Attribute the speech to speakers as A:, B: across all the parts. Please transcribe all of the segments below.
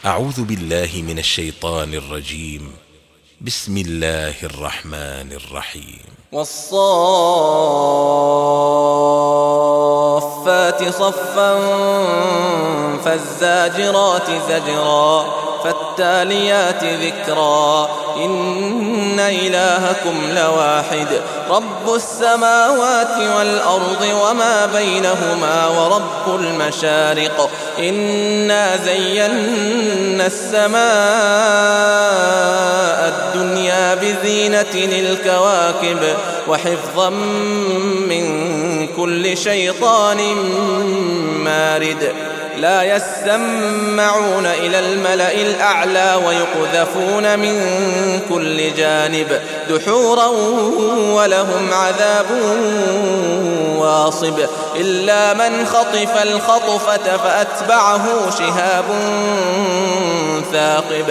A: أعوذ بالله من الشيطان الرجيم. بسم الله الرحمن الرحيم.
B: والصافات صفا فالزاجرات زجرا فالتاليات ذكرا إن إلهكم لواحد رب السماوات والأرض وما بينهما ورب المشارق إنا زينا السماء الدنيا بزينة الكواكب وحفظا من كل شيطان مارد لا يسمعون إلى الملأ الأعلى ويقذفون من كل جانب دحورا ولهم عذاب واصب إلا من خطف الخطفة فأتبعه شهاب ثاقب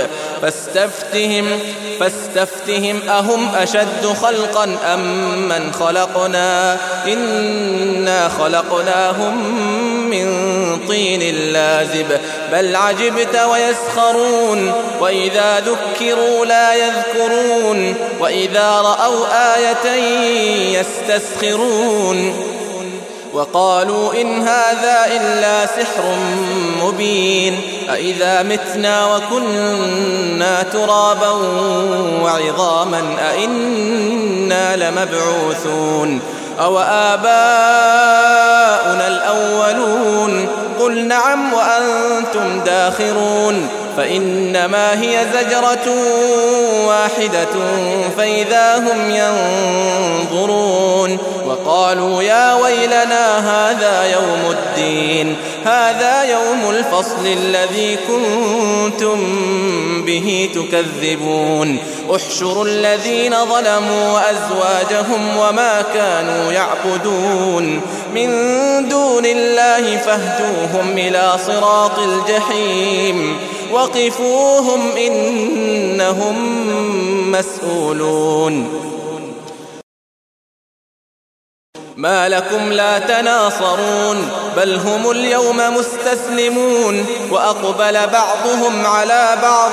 B: فاستفتهم أهم أشد خلقا أم من خلقنا إنا خلقناهم من طين لازب بل عجبت ويسخرون وإذا ذكروا لا يذكرون وإذا رأوا آية يستسخرون وقالوا إن هذا إلا سحر مبين أإذا متنا وكنا ترابا وعظاما أإنا لمبعوثون أو آباؤنا الأولون قل نعم وأنتم داخرون فإنما هي زجرة واحدة فإذا هم ينظرون وقالوا يا ويلنا هذا يوم الدين هذا يوم الفصل الذي كنتم به تكذبون احشروا الذين ظلموا وأزواجهم وما كانوا يعبدون من دون الله فاهدوهم إلى صراط الجحيم وقفوهم إنهم مسؤولون ما لكم لا تناصرون بل هم اليوم مستسلمون وأقبل بعضهم على بعض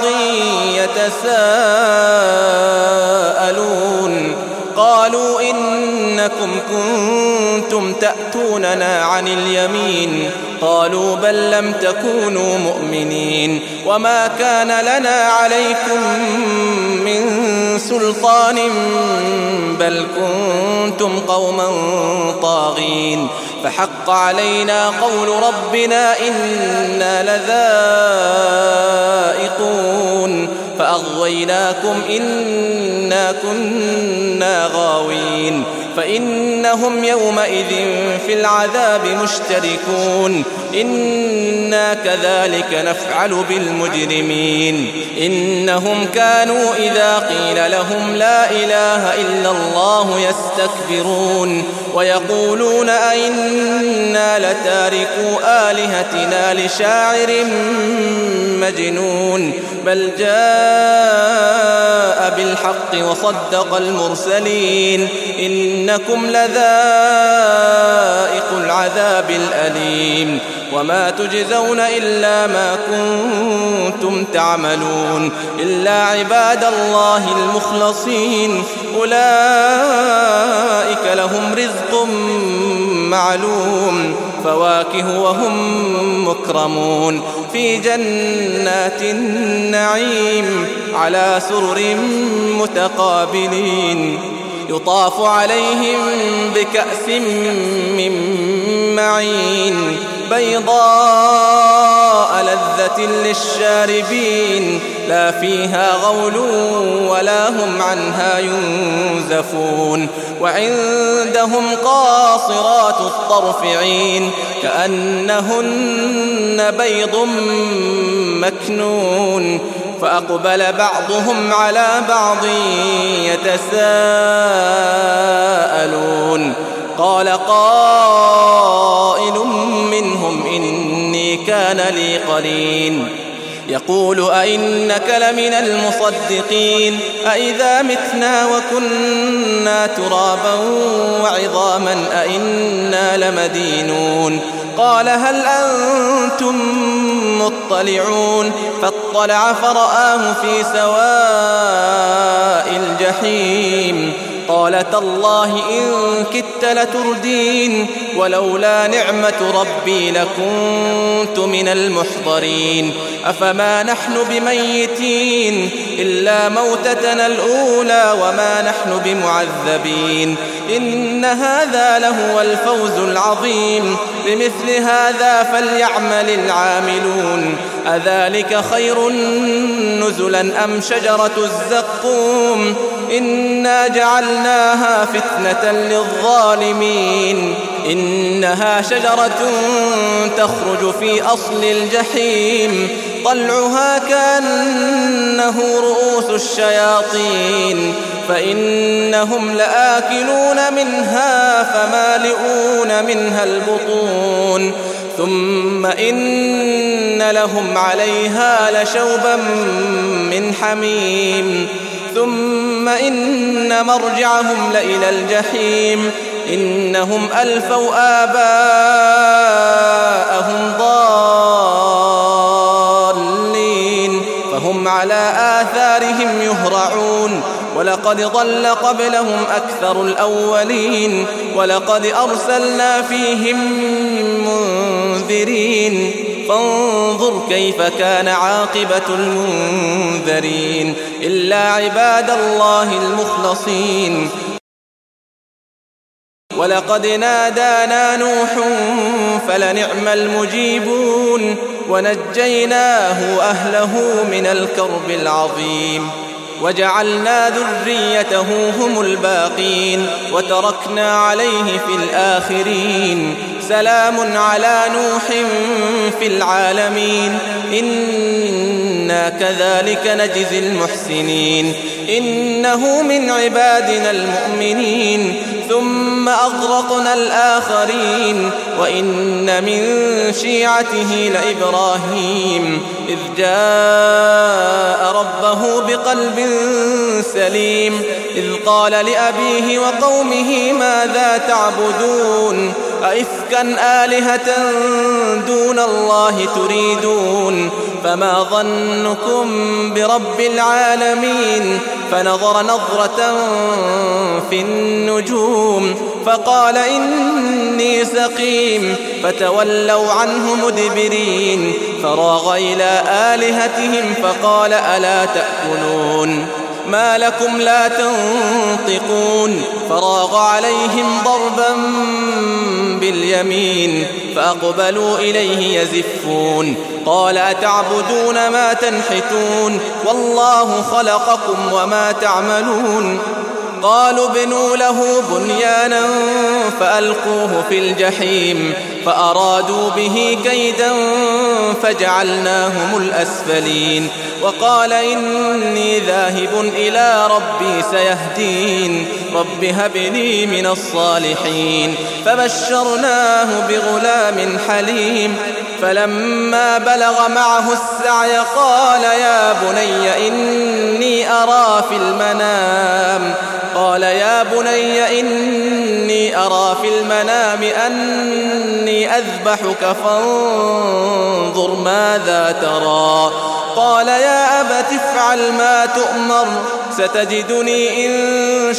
B: يتساءلون قالوا إنكم كنتم تأتوننا عن اليمين قالوا بل لم تكونوا مؤمنين وما كان لنا عليكم من سلطان بل كنتم قوما طاغين فحق علينا قول ربنا إنا لذائقون فأغويناكم إنا كنا غاوين فإنهم يومئذ في العذاب مشتركون إنا كذلك نفعل بالمجرمين إنهم كانوا إذا قيل لهم لا إله إلا الله يستكبرون ويقولون أئنا لتاركوا آلهتنا لشاعر مجنون بل جاء بالحق وصدق المرسلين إنكم لذائق العذاب الأليم وما تجزون إلا ما كنتم تعملون إلا عباد الله المخلصين أولئك لهم رزق معلوم فواكه وهم مكرمون في جنات النعيم على سرر متقابلين يطاف عليهم بكأس من معين بيضاء لذة للشاربين لا فيها غول ولا هم عنها ينزفون وعندهم قاصرات الطرف عين كأنهن بيض مكنون فأقبل بعضهم على بعض يتساءلون قال قائل منهم إني كان لي قرين يقول أئنك لمن المصدقين أئذا متنا وكنا ترابا وعظاما أئنا لمدينون قال هل أنتم مطلعون فاطلع فرآه في سواء الجحيم قال تالله إن كدت لتردين ولولا نعمة ربي لكنت من المحضرين أفما نحن بميتين إلا موتتنا الأولى وما نحن بمعذبين إن هذا لهو الفوز العظيم بمثل هذا فليعمل العاملون أذلك خير نزلا أم شجرة الزقوم إنا جعلناها فتنة للظالمين إنها شجرة تخرج في أصل الجحيم طلعها كأنه رؤوس الشياطين فإنهم لآكلون منها فمالئون منها البطون ثم إن لهم عليها لشوبا من حميم ثم إن مرجعهم لإلى الجحيم إنهم ألفوا آباءهم ضالين فهم على آثارهم يهرعون ولقد ضل قبلهم أكثر الأولين ولقد أرسلنا فيهم منذرين فانظر كيف كان عاقبة المنذرين إلا عباد الله المخلصين ولقد نادانا نوح فلنعم المجيبون ونجيناه وأهله من الكرب العظيم وجعلنا ذريته هم الباقين وتركنا عليه في الآخرين سلام على نوح في العالمين إنا كذلك نجزي المحسنين إنه من عبادنا المؤمنين ثم أغرقنا الآخرين وإن من شيعته لإبراهيم إذ جاء ربه بقلب سليم إذ قال لأبيه وقومه ماذا تعبدون أئفكا آلهة دون الله تريدون فما ظنكم برب العالمين فنظر نظرة في النجوم فقال إني سقيم فتولوا عنه مدبرين فراغ إلى آلهتهم فقال ألا تأكلون ما لكم لا تنطقون فراغ عليهم ضربا باليمين فأقبلوا إليه يزفون قال أتعبدون ما تنحتون والله خلقكم وما تعملون قالوا ابنوا له بنيانا فألقوه في الجحيم فأرادوا به كيدا فجعلناهم الأسفلين وقال إني ذاهب إلى ربي سيهدين رب هب لي من الصالحين فبشرناه بغلام حليم فلما بلغ معه السعي قال يا بني إني أرى في المنام أني أذبحك فانظر ماذا ترى قال يا أبت افعل ما تؤمر ستجدني إن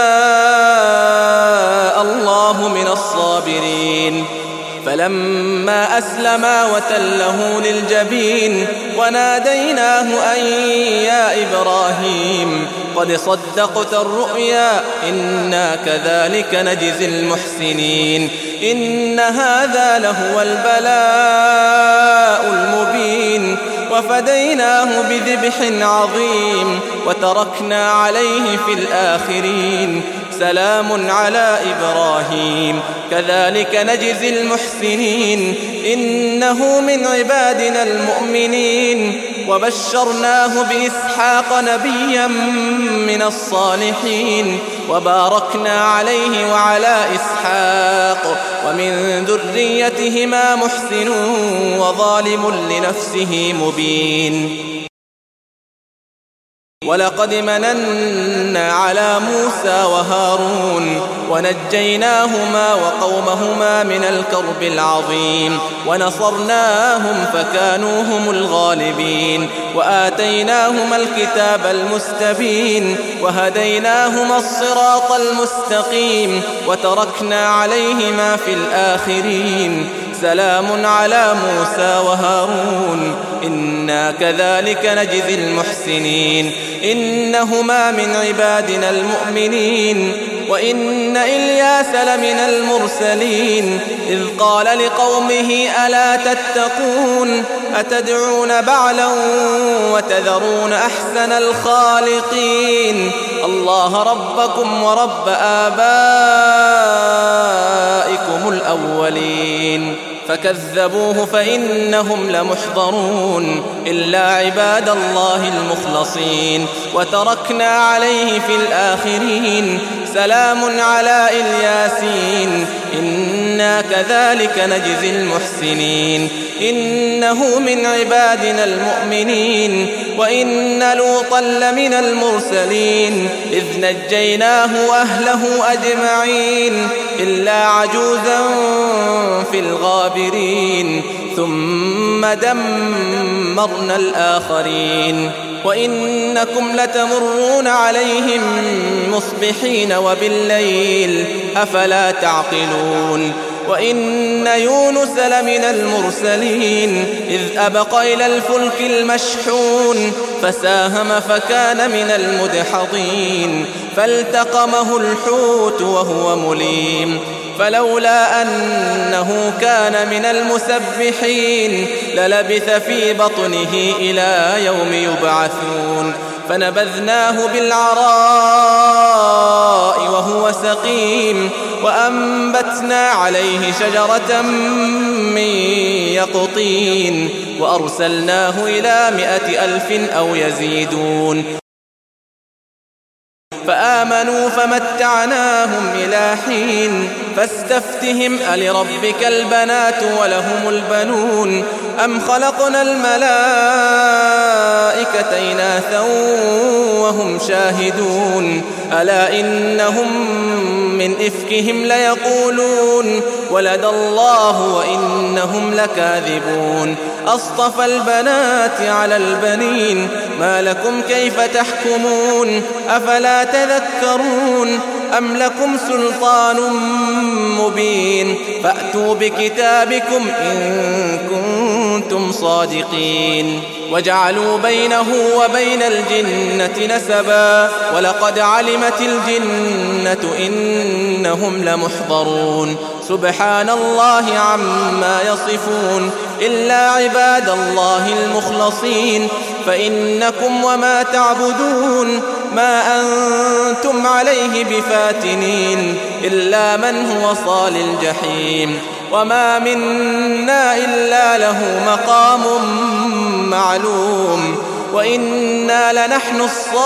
B: شاء الله من الصابرين فلما أسلما وتله للجبين وناديناه أن يا إبراهيم قد صدقت الرؤيا إنا كذلك نجزي المحسنين إن هذا لهو البلاء المبين وفديناه بذبح عظيم وتركنا عليه في الآخرين سلام على إبراهيم كذلك نجزي المحسنين إنه من عبادنا المؤمنين وبشرناه بإسحاق نبيا من الصالحين وباركنا عليه وعلى إسحاق ومن ذريتهما محسن وظالم لنفسه مبين ولقد مننا على موسى وهارون ونجيناهما وقومهما من الكرب العظيم ونصرناهم فكانوا هم الغالبين وآتيناهما الكتاب المستبين وهديناهما الصراط المستقيم وتركنا عليهما في الآخرين سلام على موسى وهارون إنا كذلك نجزي المحسنين إنهما من عبادنا المؤمنين وإن إلياس لمن المرسلين إذ قال لقومه ألا تتقون أتدعون بعلا وتذرون أحسن الخالقين الله ربكم ورب آبائكم الأولين فكذبوه فإنهم لمحضرون إلا عباد الله المخلصين وتركنا عليه في الآخرين سلام على الياسين إنا كذلك نجزي المحسنين إنه من عبادنا المؤمنين وإن لوطا لمن المرسلين إذ نجيناه وأهله أجمعين إلا عجوزا في الغابرين ثم دمرنا الآخرين وإنكم لتمرون عليهم مصبحين وبالليل أفلا تعقلون وإن يونس لمن المرسلين إذ أبق إلى الفلك المشحون فساهم فكان من المدحضين فالتقمه الحوت وهو مليم فلولا أنه كان من المسبحين للبث في بطنه إلى يوم يبعثون فنبذناه بالعراء وهو سقيم وأنبتنا عليه شجرة من يقطين وأرسلناه إلى 100,000 أو يزيدون فآمنوا فمتعناهم إلى حين فاستفتهم ألربك البنات ولهم البنون أم خلقنا الملائكة إناثا وهم شاهدون ألا إنهم من إفكهم ليقولون ولد الله وإنهم لكاذبون أصطفى البنات على البنين ما لكم كيف تحكمون أفلا تذكرون أم لكم سلطان مبين فأتوا بكتابكم إن كنتم صادقين وجعلوا بينه وبين الجنة نسبا ولقد علمت الجنة إنهم لمحضرون سبحان الله عما يصفون إلا عباد الله المخلصين فإنكم وما تعبدون ما أنتم عليه بفاتنين إلا من هو صال الجحيم وما منا إلا له مقام معلوم وإنا لنحن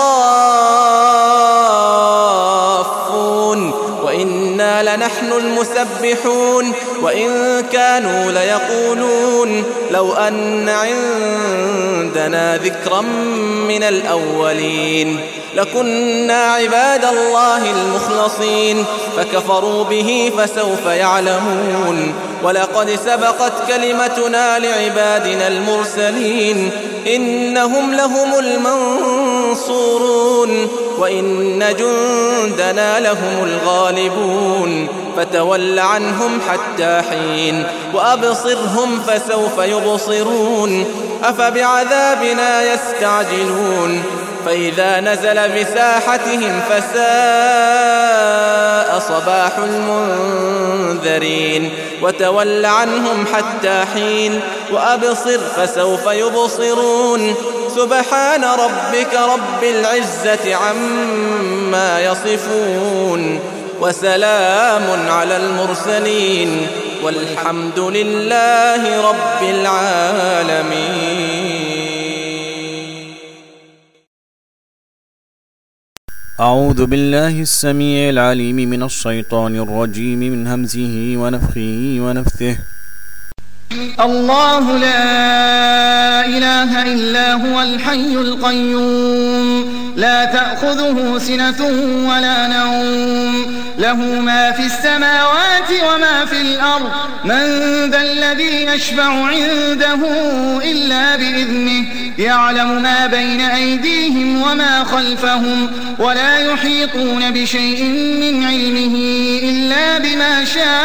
B: الصافون وإنا لنحن المسبحون وإن كانوا ليقولون لو أن عندنا ذكرا من الأولين لكنا عباد الله المخلصين فكفروا به فسوف يعلمون ولقد سبقت كلمتنا لعبادنا المرسلين إنهم لهم المنصورون وإن جندنا لهم الغالبون فتول عنهم حتى حين وأبصرهم فسوف يبصرون أفبعذابنا يستعجلون فإذا نزل بساحتهم فساء صباح المنذرين وتول عنهم حتى حين وأبصر فسوف يبصرون سبحان ربك رب العزة عما يصفون وسلام على المرسلين والحمد لله رب العالمين.
C: أعوذ بالله السميع العليم من الشيطان الرجيم من همزه ونفخه ونفثه.
D: الله لا إله إلا هو الحي القيوم لا تأخذه سنة ولا نوم له ما في السماوات وما في الأرض من ذا الذي يشفع عنده إلا بإذنه يعلم ما بين أيديهم وما خلفهم ولا يحيطون بشيء من علمه إلا بما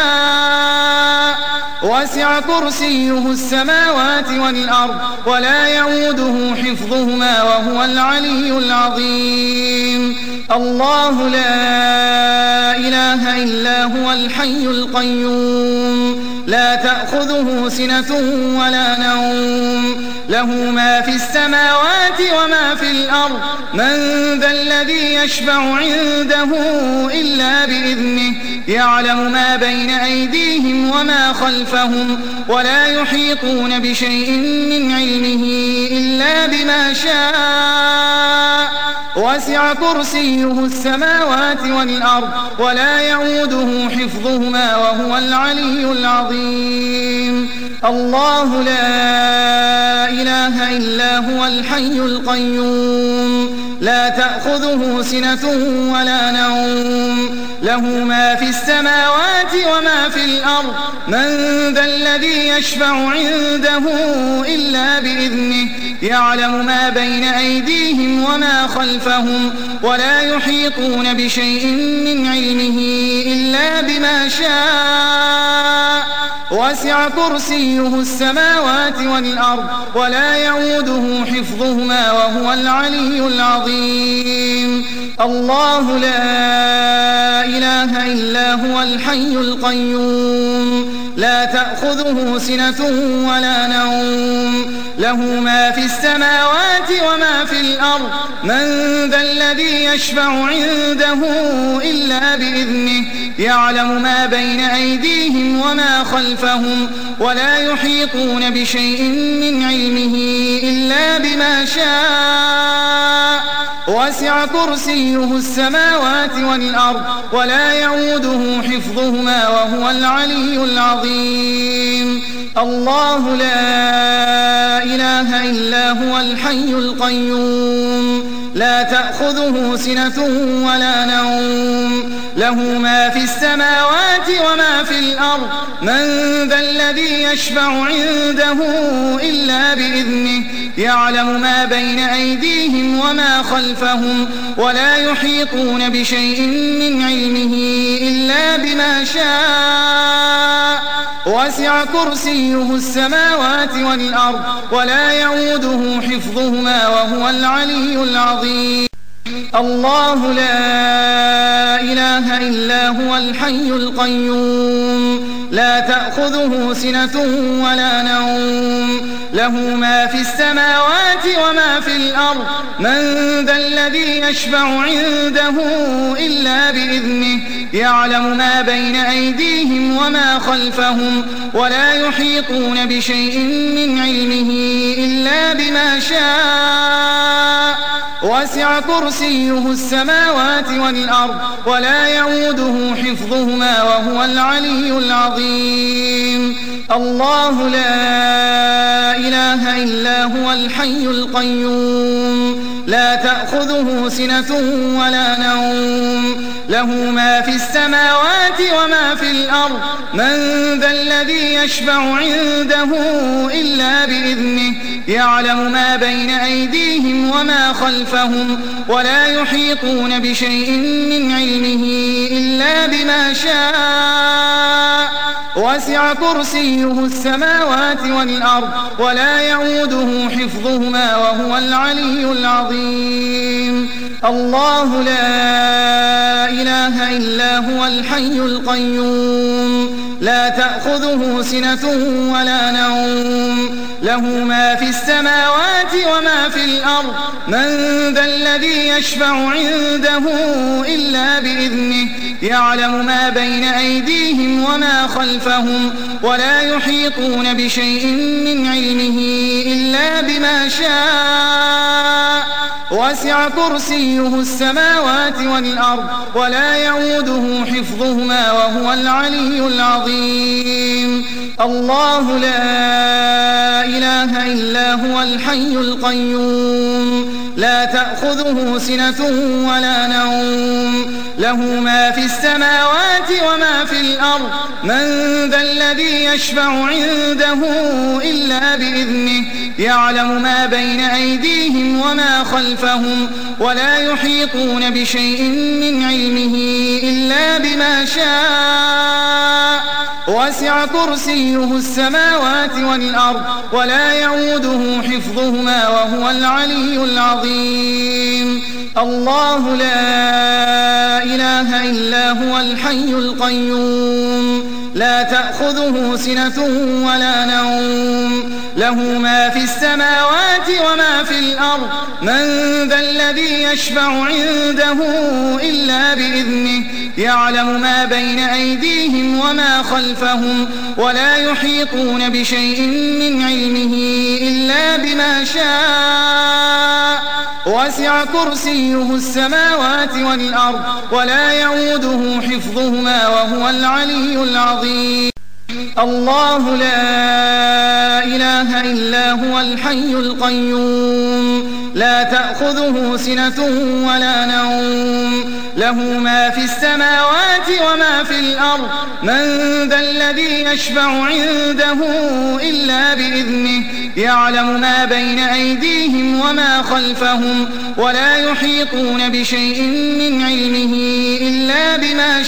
D: شاء وسع كرسيه السماوات والأرض ولا يعوده حفظهما وهو العلي العظيم الله لا إله إلا هو الحي القيوم لا تأخذه سنة ولا نوم له ما في السماوات وما في الأرض من ذا الذي يشفع عنده إلا بإذنه يعلم ما بين أيديهم وما خلفهم ولا يحيطون بشيء من علمه إلا بما شاء وسع كرسيه السماوات والأرض ولا يعوده حفظهما وهو العلي العظيم الله لا إله إلا هو الحي القيوم لا تأخذه سنة ولا نوم له ما في السماوات وما في الأرض من ذا الذي يشفع عنده إلا بإذنه يعلم ما بين أيديهم وما خلفهم ولا يحيطون بشيء من علمه إلا بما شاء وسع كرسيه السماوات والأرض ولا يعوده حفظهما وهو العلي العظيم الله لا إله إلا هو الحي القيوم لا تأخذه سنة ولا نوم له ما في السماوات وما في الأرض من ذا الذي يشفع عنده إلا بإذنه يعلم ما بين أيديهم وما خلفهم ولا يحيطون بشيء من علمه إلا بما شاء وسع كرسيه السماوات والأرض ولا يعوده حفظهما وهو العلي العظيم الله لا إله إلا هو الحي القيوم لا تأخذه سنة ولا نوم له ما في السماوات وما في الأرض من ذا الذي يشفع عنده إلا بإذنه يعلم ما بين أيديهم وما خلفهم ولا يحيطون بشيء من علمه إلا بما شاء وسع كرسيه السماوات والأرض ولا يعوده حفظهما وهو العلي العظيم الله لا إله إلا هو الحي القيوم لا تأخذه سنة ولا نوم له ما في السماوات وما في الأرض من ذا الذي يشفع عنده إلا بإذنه يعلم ما بين أيديهم وما خلفهم ولا يحيطون بشيء من علمه إلا بما شاء وسع كرسيه السماوات والأرض ولا يعوده حفظهما وهو العلي العظيم الله لا إله إلا هو الحي القيوم لا تأخذه سنة ولا نوم له ما في السماوات وما في الأرض من ذا الذي يشفع عنده إلا بإذنه يعلم ما بين أيديهم وما خلفهم ولا يحيطون بشيء من علمه إلا بما شاء وسع كرسيه السماوات والأرض ولا يعوده حفظهما وهو العلي العظيم الله لا إله إلا هو الحي القيوم لا تأخذه سنة ولا نوم له ما في السماوات وما في الأرض من ذا الذي يشفع عنده إلا بإذنه يعلم ما بين أيديهم وما خلفهم ولا يحيطون بشيء من علمه إلا بما شاء وسع كرسيه السماوات والأرض ولا يؤوده حفظهما وهو العلي العظيم. الله لا إله إلا هو الحي القيوم لا تأخذه سنة ولا نوم له ما في السماوات وما في الأرض من ذا الذي يشفع عنده إلا بإذنه يعلم ما بين أيديهم وما خلفهم ولا يحيطون بشيء من علمه إلا بما شاء وسع كرسيه السماوات والأرض ولا يؤوده حفظهما وهو العلي العظيم. الله لا إله إلا هو الحي القيوم لا تأخذه سنة ولا نوم له ما في السماوات وما في الأرض من ذا الذي يشفع عنده إلا بإذنه يعلم ما بين أيديهم وما خلفهم ولا يحيطون بشيء من علمه إلا بما شاء وسع كرسيه السماوات والأرض ولا يؤوده حفظهما وهو العلي العظيم. الله لا إله إلا هو الحي القيوم لا تأخذه سنة ولا نوم له ما في السماوات وما في الأرض من ذا الذي يشفع عنده إلا بإذنه يعلم ما بين أيديهم وما خلفهم ولا يحيطون بشيء من علمه إلا بما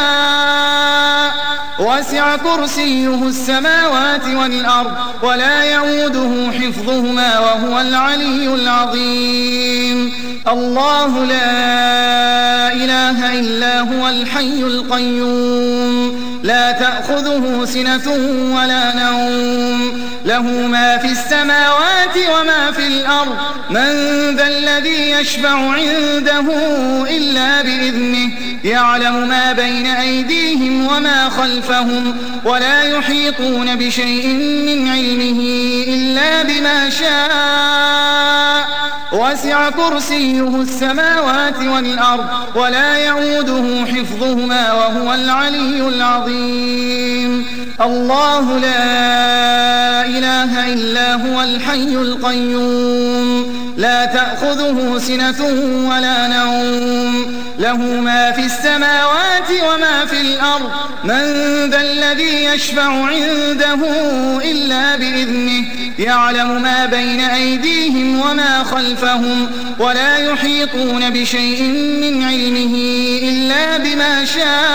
D: شاء وسع كرسيه السماوات والأرض ولا يؤوده حفظهما وهو العلي العظيم. الله لا إله إلا هو الحي القيوم لا تأخذه سنة ولا نوم له ما في السماوات وما في الأرض من ذا الذي يشفع عنده إلا بإذنه يعلم ما بين أيديهم وما خلفهم ولا يحيطون بشيء من علمه إلا بما شاء وسع كرسيه السماوات والأرض ولا يؤوده حفظهما وهو العلي العظيم. الله لا إله إلا هو الحي القيوم لا تأخذه سنة ولا نوم له ما في السماوات وما في الأرض من ذا الذي يشفع عنده إلا بإذنه يعلم ما بين أيديهم وما خلفهم ولا يحيطون بشيء من علمه إلا بما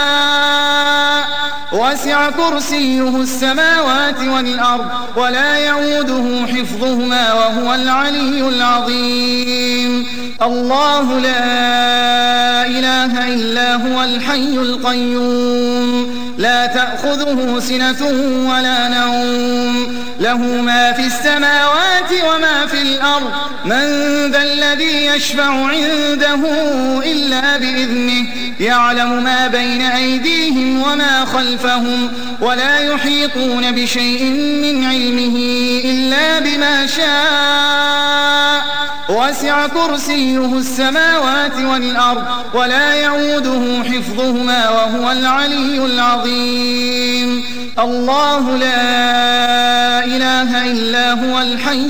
D: شاء وسع كرسيه السماوات والأرض ولا يؤوده حفظهما وهو العلي العظيم. الله لا إله إلا هو الحي القيوم لا تأخذه سنة ولا نوم له ما في السماوات وما في الأرض من ذا الذي يشفع عنده إلا بإذنه يعلم ما بين أيديهم وما خلفهم ولا يحيطون بشيء من علمه إلا بما شاء وسع كرسيه السماوات والأرض ولا يؤوده حفظهما وهو العلي العظيم. الله لا إله إلا هو الحي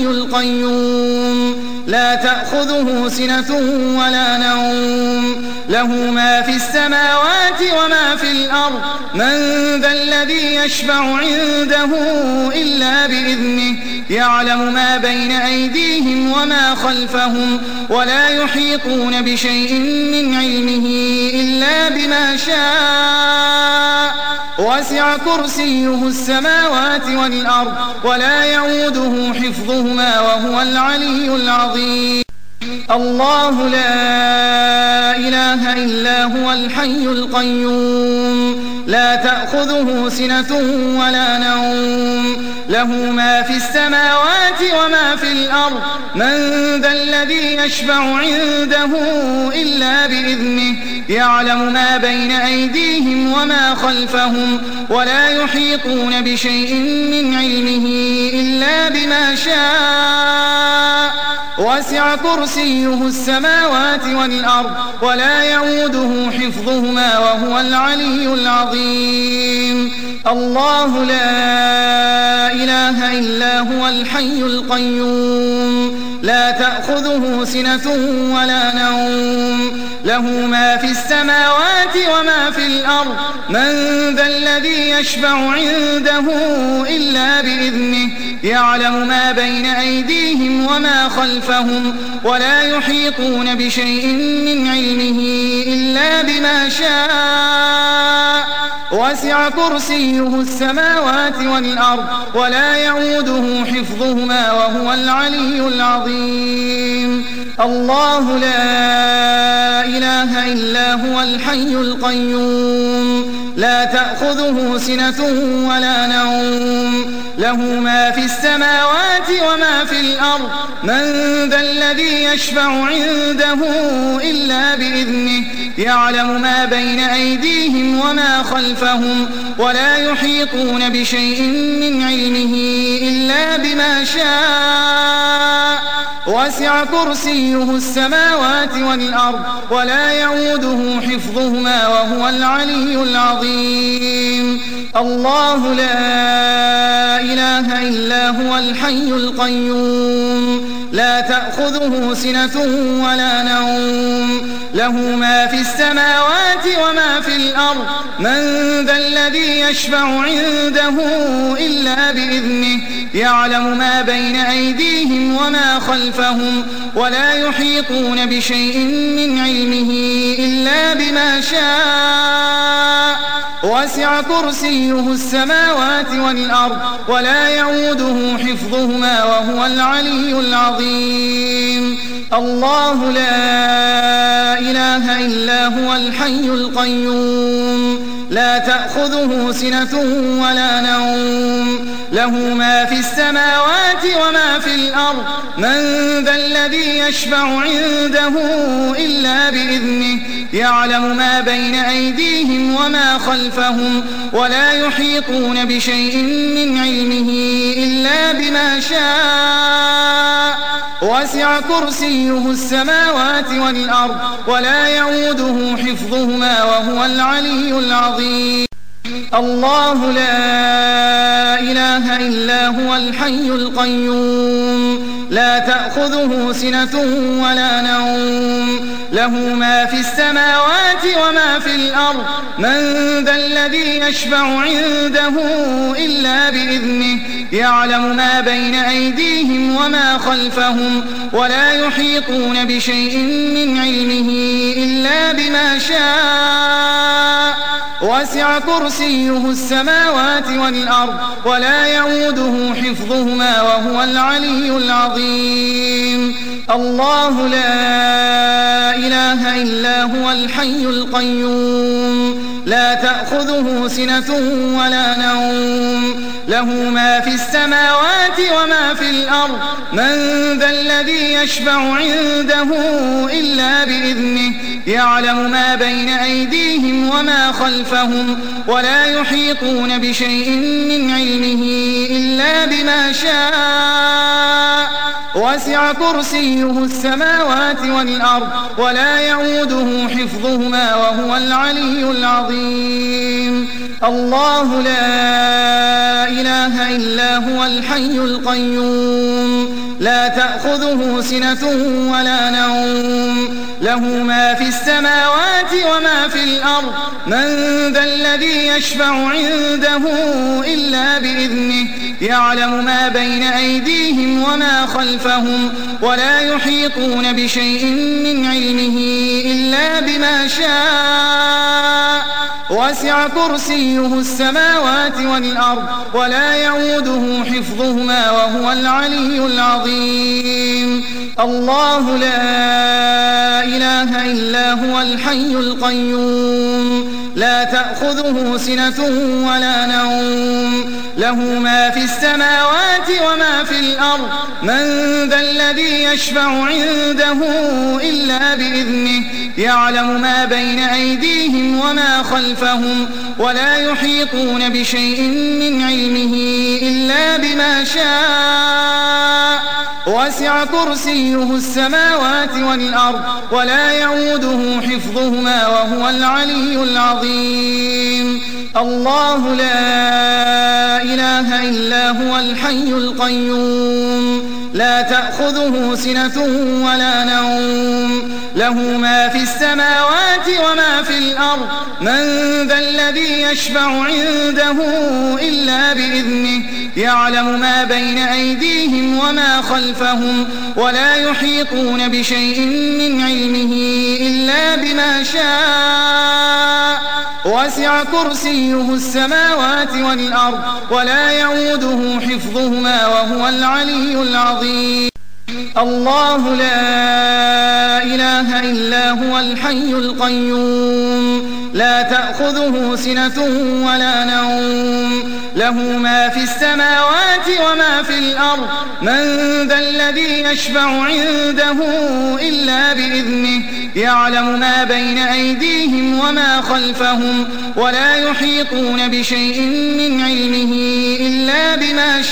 D: القيوم لا تأخذه سنة ولا نوم له ما في السماوات وما في الأرض من ذا الذي يشفع عنده إلا بإذنه يعلم ما بين أيديهم وما خلفهم ولا يحيطون بشيء من علمه إلا بما شاء وسع كرسيه السماوات والأرض ولا يؤوده حفظهما وهو العلي العظيم. الله لا إله إلا هو الحي القيوم لا تأخذه سنة ولا نوم له ما في السماوات وما في الأرض من ذا الذي يشفع عنده إلا بإذنه يعلم ما بين أيديهم وما خلفهم ولا يحيطون بشيء من علمه إلا بما شاء وسع كرسيه السماوات والأرض ولا يؤوده حفظهما وهو العلي العظيم الله لا إله إلا هو الحي القيوم لا تأخذه سنة ولا نوم له ما في السماوات وما في الأرض من ذا الذي يشفع عنده إلا بإذنه يعلم ما بين أيديهم وما خلفهم ولا يحيطون بشيء من علمه إلا بما شاء وسع كرسيه السماوات والأرض ولا يؤوده حفظهما وهو العلي العظيم الله لا إله إلا هو الحي القيوم لا تأخذه سنة ولا نوم له ما في السماوات وما في الأرض من ذا الذي يشفع عنده إلا بإذنه يعلم ما بين أيديهم وما خلفهم ولا يحيطون بشيء من علمه إلا بما شاء وسع كرسيه السماوات والأرض ولا يؤوده حفظهما وهو العلي العظيم الله لا إله إلا هو الحي القيوم لا تأخذه سنة ولا نوم له ما في السماوات وما في الأرض من ذا الذي يشفع عنده إلا بإذنه يعلم ما بين أيديهم وما خلفهم ولا يحيطون بشيء من علمه إلا بما شاء وسع كرسيه السماوات والأرض ولا يؤوده حفظهما وهو العلي العظيم الله لا إله إلا هو الحي القيوم لا تأخذه سنة ولا نوم له ما في السماوات وما في الأرض من ذا الذي يشفع عنده إلا بإذنه يعلم ما بين أيديهم وما خلفهم ولا يحيطون بشيء من علمه إلا بما شاء وسع كرسيه السماوات والأرض ولا يؤوده حفظهما وهو العلي العظيم الله لا إله إلا هو الحي القيوم لا تأخذه سنة ولا نوم له ما في السماوات وما في الأرض من ذا الذي يشفع عنده إلا بإذنه يعلم ما بين أيديهم وما خلفهم ولا يحيطون بشيء من علمه إلا بما شاء وسع كرسيه السماوات والأرض ولا يؤوده حفظهما وهو العلي العظيم الله لا إله إلا هو الحي القيوم لا تأخذه سنة ولا نوم له ما في السماوات وما في الأرض من ذا الذي يشفع عنده إلا بإذنه يعلم ما بين أيديهم وما خلفهم ولا يحيطون بشيء من علمه إلا بما شاء وسع كرسيه السماوات والأرض ولا يؤوده حفظهما وهو العلي العظيم الله لا إله إلا هو الحي القيوم لا تأخذه سنة ولا نوم له ما في السماوات وما في الأرض من ذا الذي يشفع عنده إلا بإذنه يعلم ما بين أيديهم وما خلفهم ولا يحيطون بشيء من علمه إلا بما شاء وسع كرسيه السماوات والأرض ولا يؤوده حفظهما وهو العلي العظيم الله لا إله إلا هو الحي القيوم لا تأخذه سنة ولا نوم له ما في السماوات وما في الأرض من ذا الذي يشفع عنده إلا بإذنه يعلم ما بين أيديهم وما خلفهم ولا يحيطون بشيء من علمه إلا بما شاء وسع كرسيه السماوات والأرض ولا يؤوده حفظهما وهو العلي العظيم الله لا إله إلا هو الحي القيوم لا تأخذه سنة ولا نوم له ما في السماوات وما في الأرض من ذا الذي يشفع عنده إلا بإذنه يعلم ما بين أيديهم وما خلفهم ولا يحيطون بشيء من علمه إلا بما شاء وسع كرسيه السماوات والأرض ولا يؤوده حفظهما وهو العلي العظيم الله لا إله إلا هو الحي القيوم لا تأخذه سنة ولا نوم له ما في السماوات وما في الأرض من ذا الذي يشفع عنده إلا بإذنه يعلم ما بين أيديهم وما خلفهم ولا يحيطون بشيء من علمه إلا بما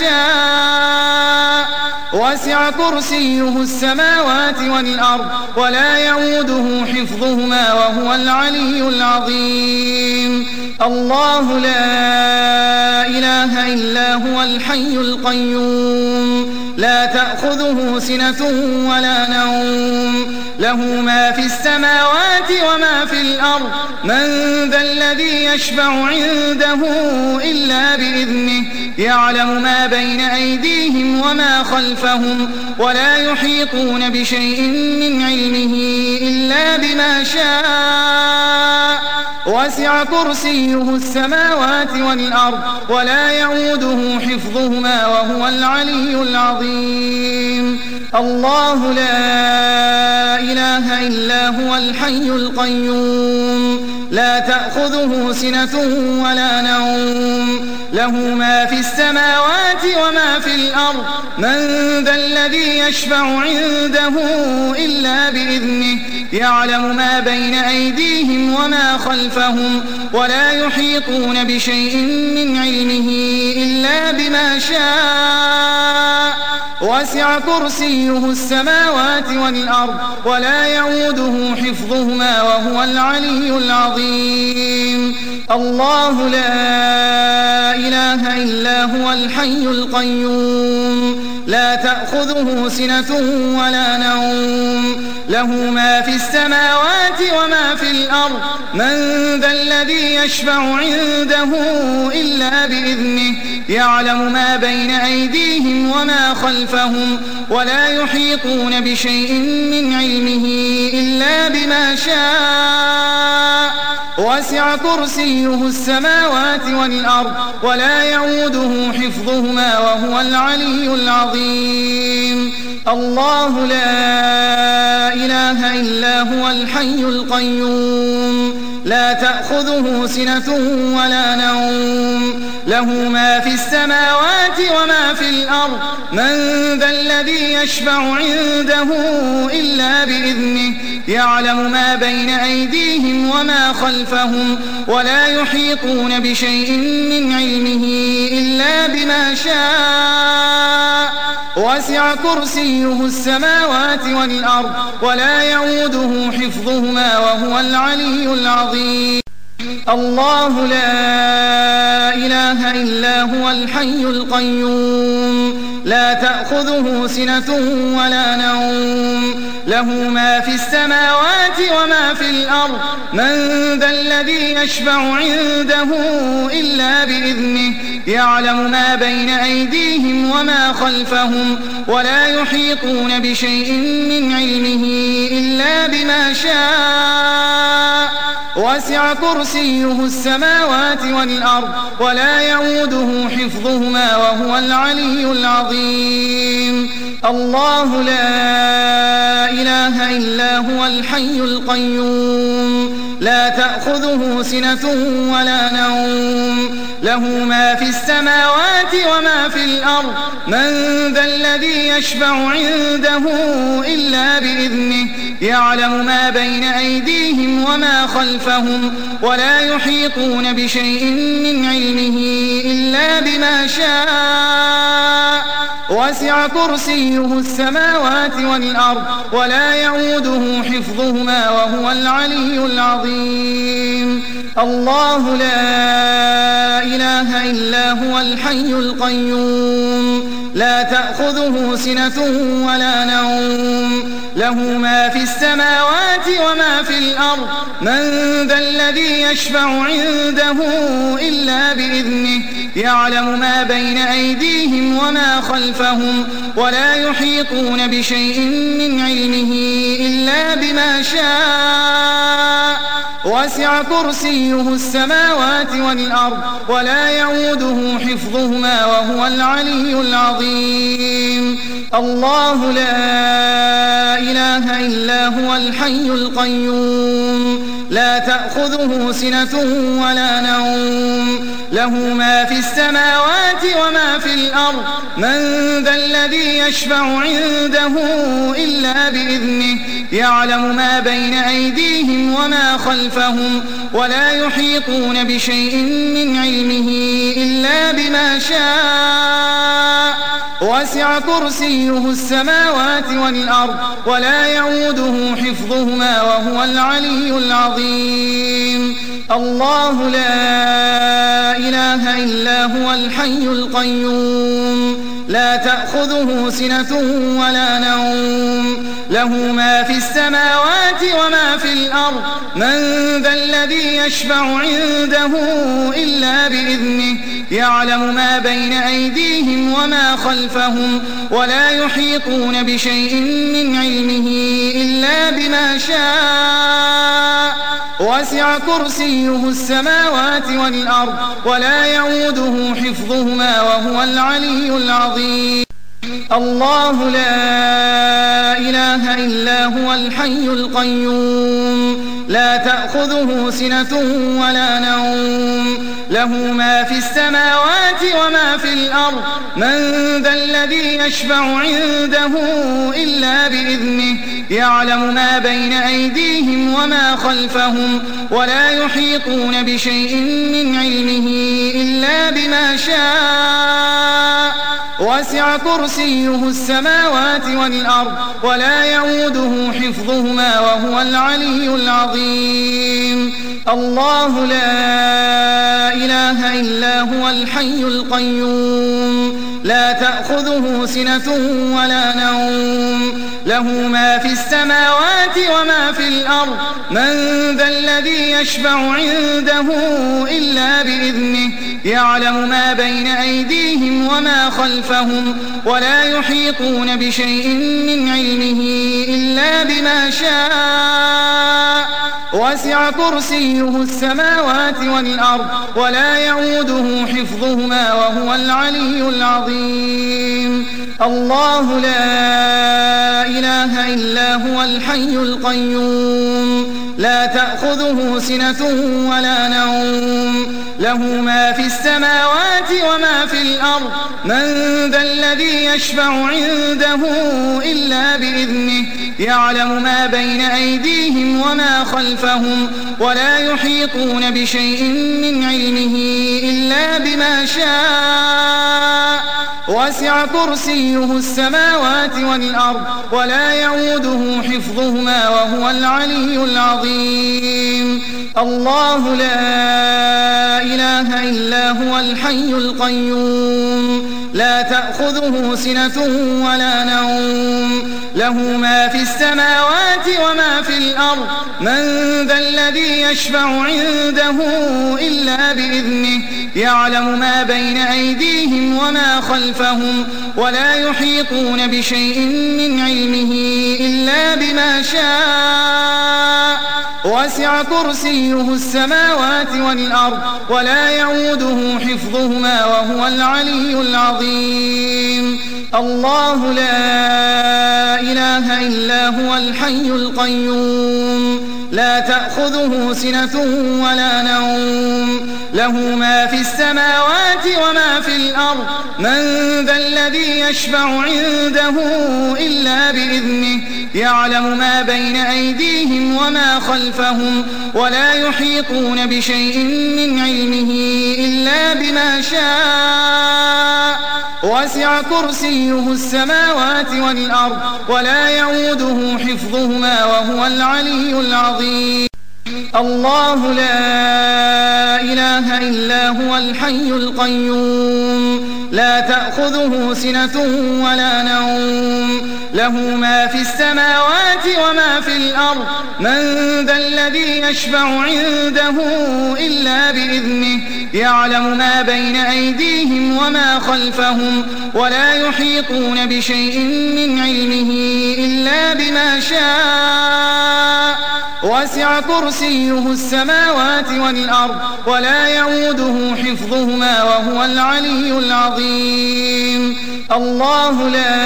D: شاء وسع كرسيه السماوات والأرض ولا يؤوده حفظهما وهو العلي العظيم الله لا إله إلا هو الحي القيوم لا تأخذه سنة ولا نوم له ما في السماوات وما في الأرض من ذا الذي يشفع عنده إلا بإذنه يعلم ما بين أيديهم وما خلفهم ولا يحيطون بشيء من علمه إلا بما شاء وسع كرسيه السماوات والأرض ولا يؤوده حفظهما وهو العلي العظيم الله لا إله إلا هو الحي القيوم لا تأخذه سنة ولا نوم له ما في السماوات وما في الأرض من ذا الذي يشفع عنده إلا بإذنه يعلم ما بين أيديهم وما خلفهم ولا يحيطون بشيء من علمه إلا بما شاء وسع كرسيه السماوات والأرض ولا يؤوده حفظهما وهو العلي العظيم الله لا إله إلا هو الحي القيوم لا تأخذه سنة ولا نوم له ما في السماوات وما في الأرض من ذا الذي يشفع عنده إلا بإذنه يعلم ما بين أيديهم وما خلفهم ولا يحيطون بشيء من علمه إلا بما شاء وسع كرسيه السماوات والأرض ولا يؤوده حفظهما وهو العلي العظيم الله لا إله إلا هو الحي القيوم لا تأخذه سنة ولا نوم له ما في السماوات وما في الأرض من ذا الذي يشفع عنده إلا بإذنه يعلم ما بين أيديهم وما خلفهم ولا يحيطون بشيء من علمه إلا بما شاء وسع كرسيه السماوات والأرض ولا يؤوده حفظهما وهو العلي العظيم الله لا إله إلا هو الحي القيوم لا تأخذه سنة ولا نوم له ما في السماوات وما في الأرض من ذا الذي يشفع عنده إلا بإذنه يعلم ما بين أيديهم وما خلفهم ولا يحيطون بشيء من علمه إلا بما شاء وسع كرسيه السماوات والأرض ولا يؤوده حفظهما وهو العلي العظيم الله لا إله إلا هو الحي القيوم لا تأخذه سنة ولا نوم له ما في السماوات وما في الأرض من ذا الذي يشفع عنده إلا بإذنه يعلم ما بين أيديهم وما خلفهم ولا يحيطون بشيء من علمه إلا بما شاء وسع كرسيه السماوات والأرض ولا يعوده حفظهما وهو العلي العظيم الله لا إله إلا هو الحي القيوم لا تأخذه سنة ولا نوم له ما في السماوات وما في الأرض من ذا الذي يشفع عنده إلا بإذنه يعلم ما بين أيديهم وما خلفهم ولا يحيطون بشيء من علمه إلا بما شاء وسع كرسيه السماوات والأرض ولا يعوده حفظهما وهو العلي العظيم الله لا إله إلا هو الحي القيوم لا تأخذه سنة ولا نوم له ما في السماوات وما في الأرض من ذا الذي يشفع عنده إلا بإذنه يعلم ما بين أيديهم وما خلفهم ولا يحيطون بشيء من علمه إلا بما شاء وسع كرسيه السماوات والأرض ولا يعوده حفظهما وهو العلي العظيم الله لا إله إلا هو الحي القيوم لا تأخذه سنة ولا نوم له ما في السماوات وما في الأرض من ذا الذي يشفع عنده إلا بإذنه يعلم ما بين أيديهم وما خلفهم ولا يحيطون بشيء من علمه إلا بما شاء وسع كرسيه السماوات والأرض ولا يعوده حفظهما وهو العلي العظيم الله لا إله إلا هو الحي القيوم لا تأخذه سنة ولا نوم له ما في السماوات وما في الأرض من ذا الذي يشفع عنده إلا بإذنه يعلم ما بين أيديهم وما خلفهم ولا يحيطون بشيء من علمه إلا بما شاء وسع كرسيه السماوات والأرض ولا يعوده حفظهما وهو العلي العظيم الله لا إله إلا هو الحي القيوم لا تأخذه سنة ولا نوم له ما في السماوات وما في الأرض من ذا الذي يشفع عنده إلا بإذنه يعلم ما بين أيديهم وما خلفهم ولا يحيطون بشيء من علمه إلا بما شاء وسع كرسيه السماوات والأرض ولا يعوده حفظهما وهو العلي العظيم الله لا إله إلا هو الحي القيوم لا تأخذه سنة ولا نوم له ما في السماوات وما في الأرض من ذا الذي يشفع عنده إلا بإذنه يعلم ما بين أيديهم وما خلفهم ولا يحيطون بشيء من علمه إلا بما شاء وسع كرسيه السماوات والأرض ولا يعوده حفظهما وهو العلي العظيم الله لا إله إلا هو الحي القيوم لا تأخذه سنة ولا نوم له ما في السماوات وما في الأرض من ذا الذي يشفع عنده إلا بإذنه يعلم ما بين أيديهم وما خلفهم ولا يحيطون بشيء من علمه إلا بما شاء وسع كرسيه السماوات والأرض ولا يعوده حفظهما وهو العلي العظيم الله لا إله إلا هو الحي القيوم لا تأخذه سنة ولا نوم له ما في السماوات وما في الأرض من ذا الذي يشفع عنده إلا بإذنه يعلم ما بين أيديهم وما خلفهم ولا يحيطون بشيء من علمه إلا بما شاء وسع كرسيه السماوات والأرض ولا يؤوده حفظهما وهو العلي العظيم الله لا إله إلا هو الحي القيوم لا تأخذه سنة ولا نوم له ما في السماوات وما في الأرض من ذا الذي يشفع عنده إلا بإذنه يعلم ما بين أيديهم وما خلفهم ولا يحيطون بشيء من علمه إلا بما شاء وسع كرسيه السماوات والأرض ولا يؤوده حفظهما وهو العلي العظيم الله لا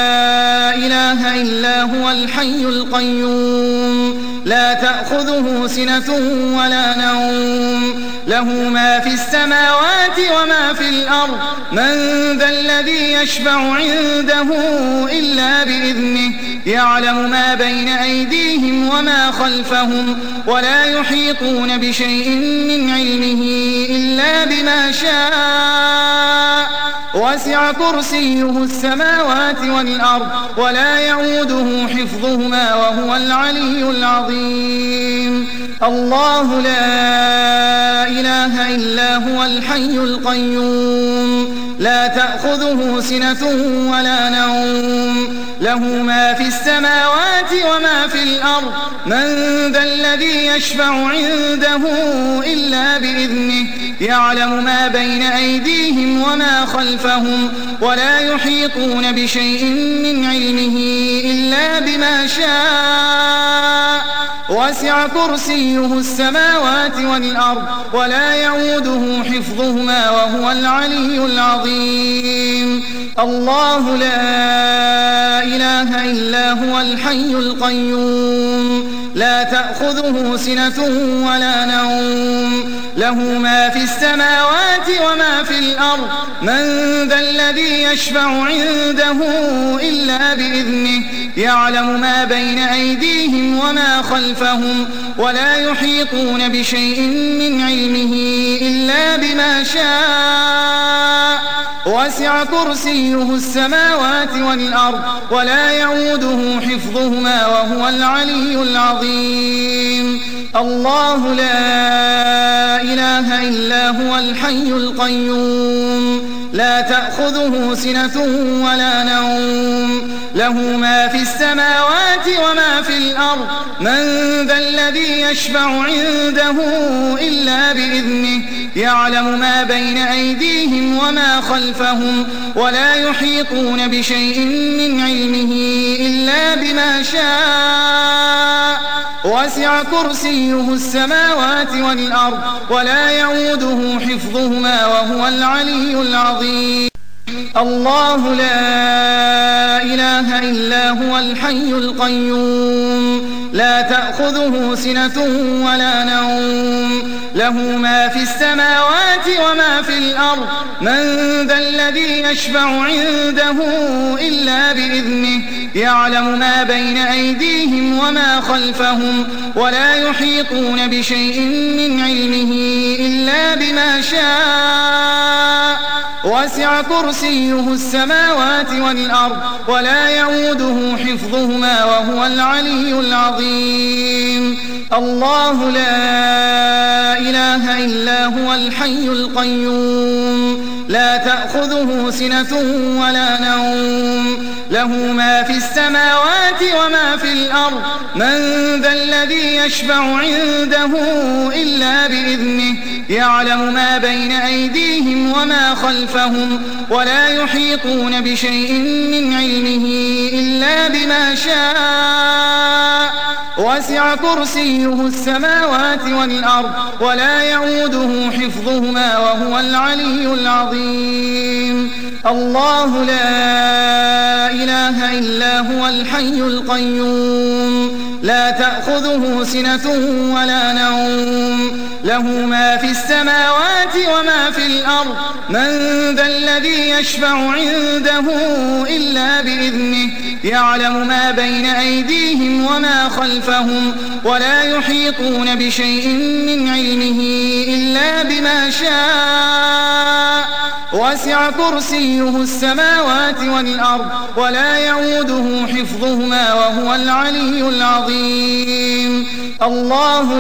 D: إله إلا هو الحي القيوم لا تأخذه سنة ولا نوم له ما في السماوات وما في الأرض من ذا الذي يشفع عنده إلا بإذنه يعلم ما بين أيديهم وما خلفهم ولا يحيطون بشيء من علمه إلا بما شاء وسع كرسيه السماوات والأرض ولا يؤوده حفظهما وهو العلي العظيم الله لا إله إلا هو الحي القيوم لا تأخذه سنة ولا نوم له ما في السماوات وما في الأرض من ذا الذي يشفع عنده إلا بإذنه يعلم ما بين أيديهم وما خلفهم ولا يحيطون بشيء من علمه إلا بما شاء وسع كرسيه السماوات والأرض ولا يؤوده حفظهما وهو العلي العظيم الله لا إله إلا هو الحي القيوم لا تأخذه سنة ولا نوم له ما في السماوات وما في الأرض من ذا الذي يشفع عنده إلا بإذنه يعلم ما بين أيديهم وما خلفهم ولا يحيطون بشيء من علمه إلا بما شاء وسع كرسيه السماوات والأرض ولا يؤوده حفظهما وهو العلي العظيم الله لا إله إلا هو الحي القيوم لا تأخذه سنة ولا نوم له ما في السماوات وما في الأرض من ذا الذي يشفع عنده إلا بإذنه يعلم ما بين أيديهم وما خلفهم ولا يحيطون بشيء من علمه إلا بما شاء وسع كرسيه السماوات والأرض ولا يؤوده حفظهما وهو العلي العظيم الله لا إله إلا هو الحي القيوم لا تأخذه سنة ولا نوم له ما في السماوات وما في الأرض من ذا الذي يشفع عنده إلا بإذنه يعلم ما بين أيديهم وما خلفهم ولا يحيطون بشيء من علمه إلا بما شاء وسع كرسيه السماوات والأرض ولا يؤوده حفظهما وهو العلي العظيم الله لا إله إلا هو الحي القيوم لا تأخذه سنة ولا نوم له ما في السماوات وما في الأرض من ذا الذي يشفع عنده إلا بإذنه يعلم ما بين أيديهم وما خلفهم ولا يحيطون بشيء من علمه إلا بما شاء وسع كرسيه السماوات والأرض ولا يؤوده حفظهما وهو العلي العظيم الله لا إله إلا هو الحي القيوم لا تأخذه سنة ولا نوم له ما في السماوات وما في الأرض من ذا الذي يشفع عنده إلا بإذنه يعلم ما بين أيديهم وما خلفهم ولا يحيطون بشيء من علمه إلا بما شاء وسع كرسيه السماوات والأرض ولا يؤوده حفظهما وهو العلي العظيم الله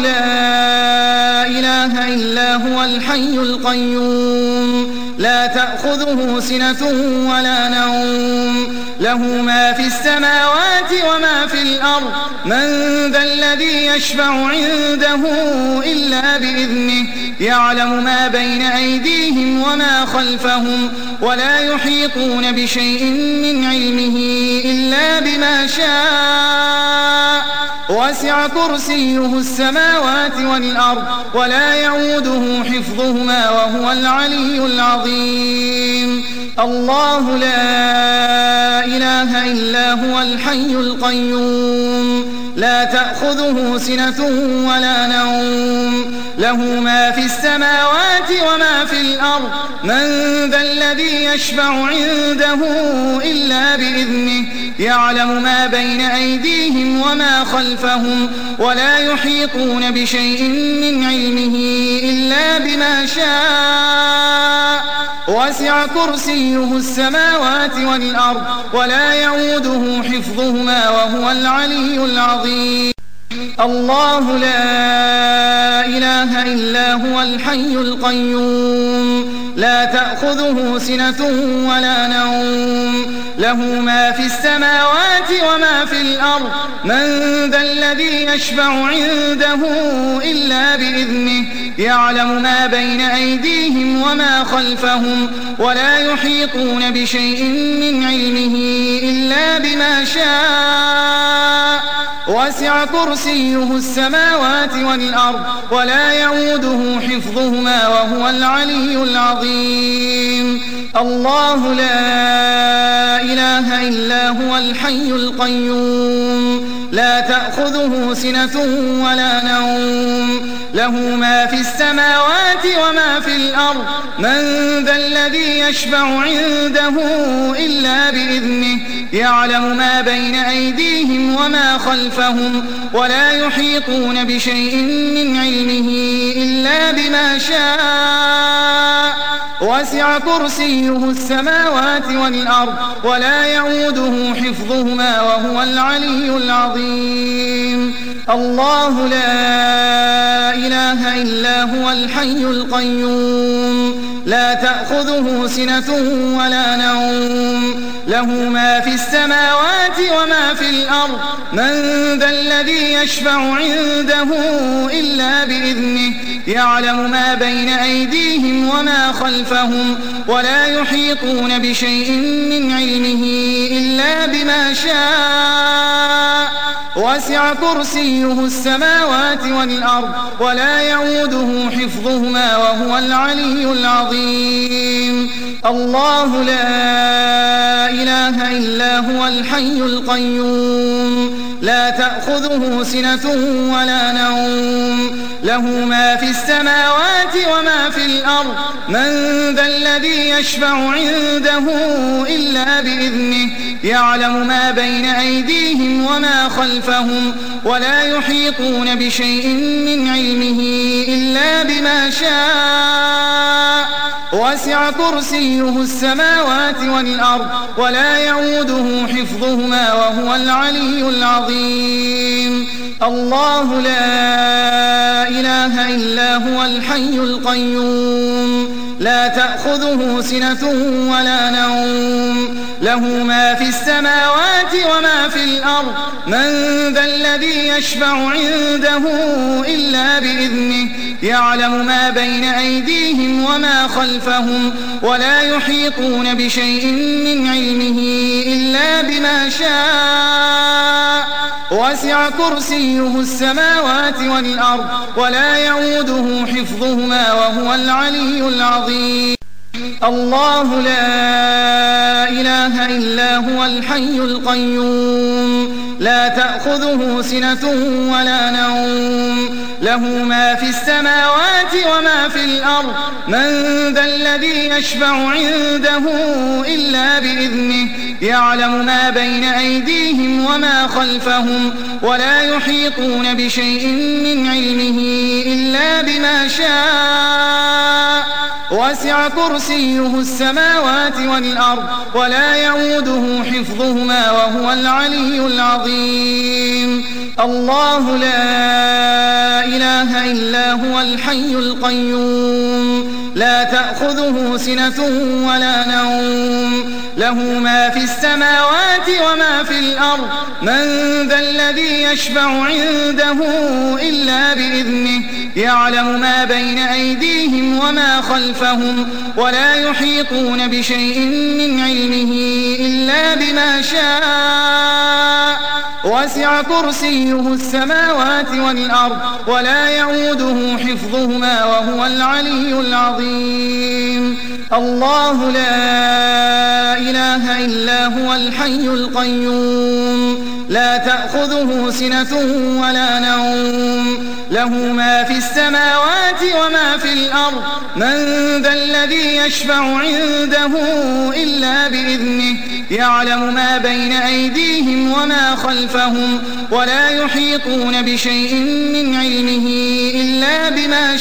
D: لا إله إلا هو الحي القيوم لا تأخذه سنة ولا نوم له ما في السماوات وما في الأرض من ذا الذي يشفع عنده إلا بإذنه يعلم ما بين أيديهم وما خلفهم ولا يحيطون بشيء من علمه إلا بما شاء وسع كرسيه السماوات والأرض ولا يؤوده حفظهما وهو العلي العظيم الله لا إله إلا هو الحي القيوم لا تأخذه سنة ولا نوم له ما في السماوات وما في الأرض من ذا الذي يشفع عنده إلا بإذنه يعلم ما بين أيديهم وما خلفهم ولا يحيطون بشيء من علمه إلا بما شاء وسع كرسيه السماوات والأرض ولا يؤوده حفظهما وهو العلي العظيم الله لا إله إلا هو الحي القيوم لا تأخذه سنة ولا نوم له ما في السماوات وما في الأرض من ذا الذي يشفع عنده إلا بإذنه يعلم ما بين أيديهم وما خلفهم ولا يحيطون بشيء من علمه إلا بما شاء وسع كرسيه السماوات والأرض ولا يؤوده حفظهما وهو العلي العظيم الله لا إله إلا هو الحي القيوم لا تأخذه سنة ولا نوم له ما في السماوات وما في الأرض من ذا الذي يشفع عنده إلا بإذنه يعلم ما بين أيديهم وما خلفهم ولا يحيطون بشيء من علمه إلا بما شاء وسع كرسيه السماوات والأرض ولا يؤوده حفظهما وهو العلي العظيم الله لا إله إلا هو الحي القيوم لا تأخذه سنة ولا نوم له ما في السماوات وما في الأرض من ذا الذي يشفع عنده إلا بإذنه يعلم ما بين أيديهم وما خلفهم ولا يحيطون بشيء من علمه إلا بما شاء وسع كرسيه السماوات والأرض ولا يؤوده حفظهما وهو العلي العظيم الله لا إله إلا هو الحي القيوم لا تأخذه سنة ولا نوم له ما في السماوات وما في الأرض من ذا الذي يشفع عنده إلا بإذنه يعلم ما بين أيديهم وما خلفهم ولا يحيطون بشيء من علمه إلا بما شاء وسع كرسيه السماوات والأرض ولا يؤوده حفظهما وهو العلي العظيم الله لا إله إلا هو الحي القيوم لا تأخذه سنة ولا نوم له ما في السماوات وما في الأرض من ذا الذي يشفع عنده إلا بإذنه يعلم ما بين أيديهم وما خلفهم ولا يحيطون بشيء من علمه إلا بما شاء وسع كرسيه السماوات والأرض ولا يؤوده حفظهما وهو العلي العظيم الله لا إله إلا هو الحي القيوم لا تأخذه سنة ولا نوم له ما في السماوات وما في الأرض من ذا الذي يشفع عنده إلا بإذنه يعلم ما بين أيديهم وما خلفهم ولا يحيطون بشيء من علمه إلا بما شاء وسع كرسيه السماوات والأرض ولا يؤوده حفظهما وهو العلي العظيم الله لا إله إلا هو الحي القيوم لا تأخذه سنة ولا نوم له ما في السماوات وما في الأرض من ذا الذي يشفع عنده إلا بإذنه يعلم ما بين أيديهم وما خلفهم ولا يحيطون بشيء من علمه إلا بما شاء وسع كرسيه السماوات والأرض ولا يؤوده حفظهما وهو العلي العظيم الله لا إله إلا هو الحي القيوم لا تأخذه سنة ولا نوم له ما في السماوات وما في الأرض من ذا الذي يشفع عنده إلا بإذنه يعلم ما بين أيديهم وما خلفهم ولا يحيطون بشيء من علمه إلا بما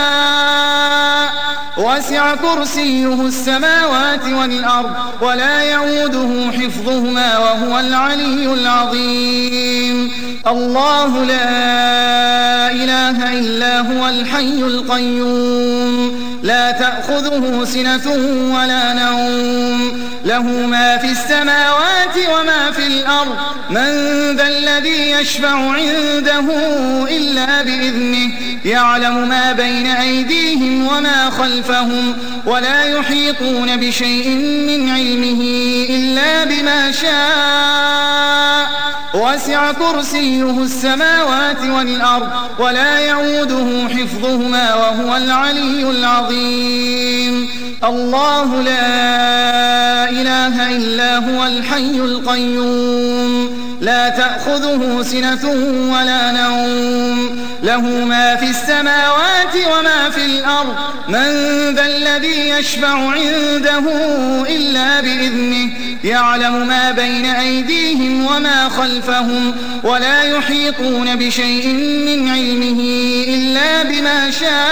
D: شاء وسع كرسيه السماوات والأرض ولا يؤوده حفظهما وهو العلي العظيم الله لا إله إلا هو الحي القيوم لا تأخذه سنة ولا نوم له ما في السماوات وما في الأرض من ذا الذي يشفع عنده إلا بإذنه يعلم ما بين أيديهم وما خلفهم ولا يحيطون بشيء من علمه إلا بما شاء وسع كرسيه السماوات والأرض ولا يؤوده حفظهما وهو العلي العظيم الله لا إله إلا هو الحي القيوم لا تأخذه سنة ولا نوم له ما في السماوات وما في الأرض من ذا الذي يشفع عنده إلا بإذنه يعلم ما بين أيديهم وما خلفهم ولا يحيطون بشيء من علمه إلا بما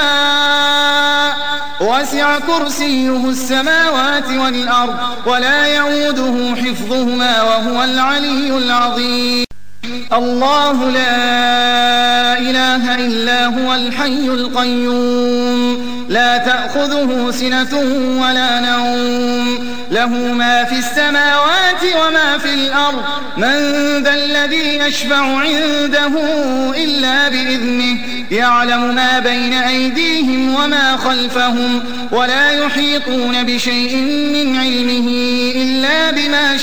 D: شاء وسع كرسيه السماوات والأرض ولا يؤوده حفظهما وهو العلي العظيم الله لا إله إلا هو الحي القيوم لا تأخذه سنة ولا نوم له ما في السماوات وما في الأرض من ذا الذي يشفع عنده إلا بإذنه يعلم ما بين أيديهم وما خلفهم ولا يحيطون بشيء من علمه إلا بما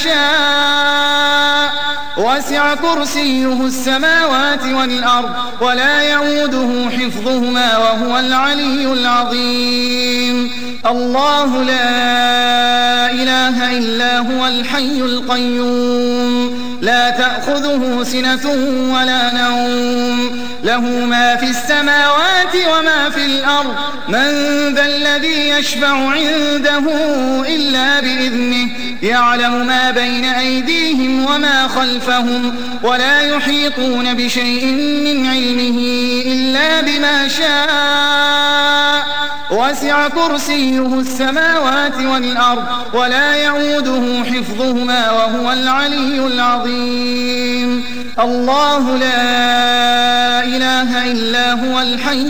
D: شاء وسع كرسيه السماوات والأرض ولا يؤوده حفظهما وهو العلي العظيم الله لا إله إلا هو الحي القيوم لا تأخذه سنة ولا نوم له ما في السماوات وما في الأرض من ذا الذي يشفع عنده إلا بإذنه يعلم ما بين أيديهم وما خلفهم ولا يحيطون بشيء من علمه إلا بما شاء وسع كرسيه السماوات والأرض ولا يؤوده حفظهما وهو العلي العظيم الله لا إله إلا هو الحي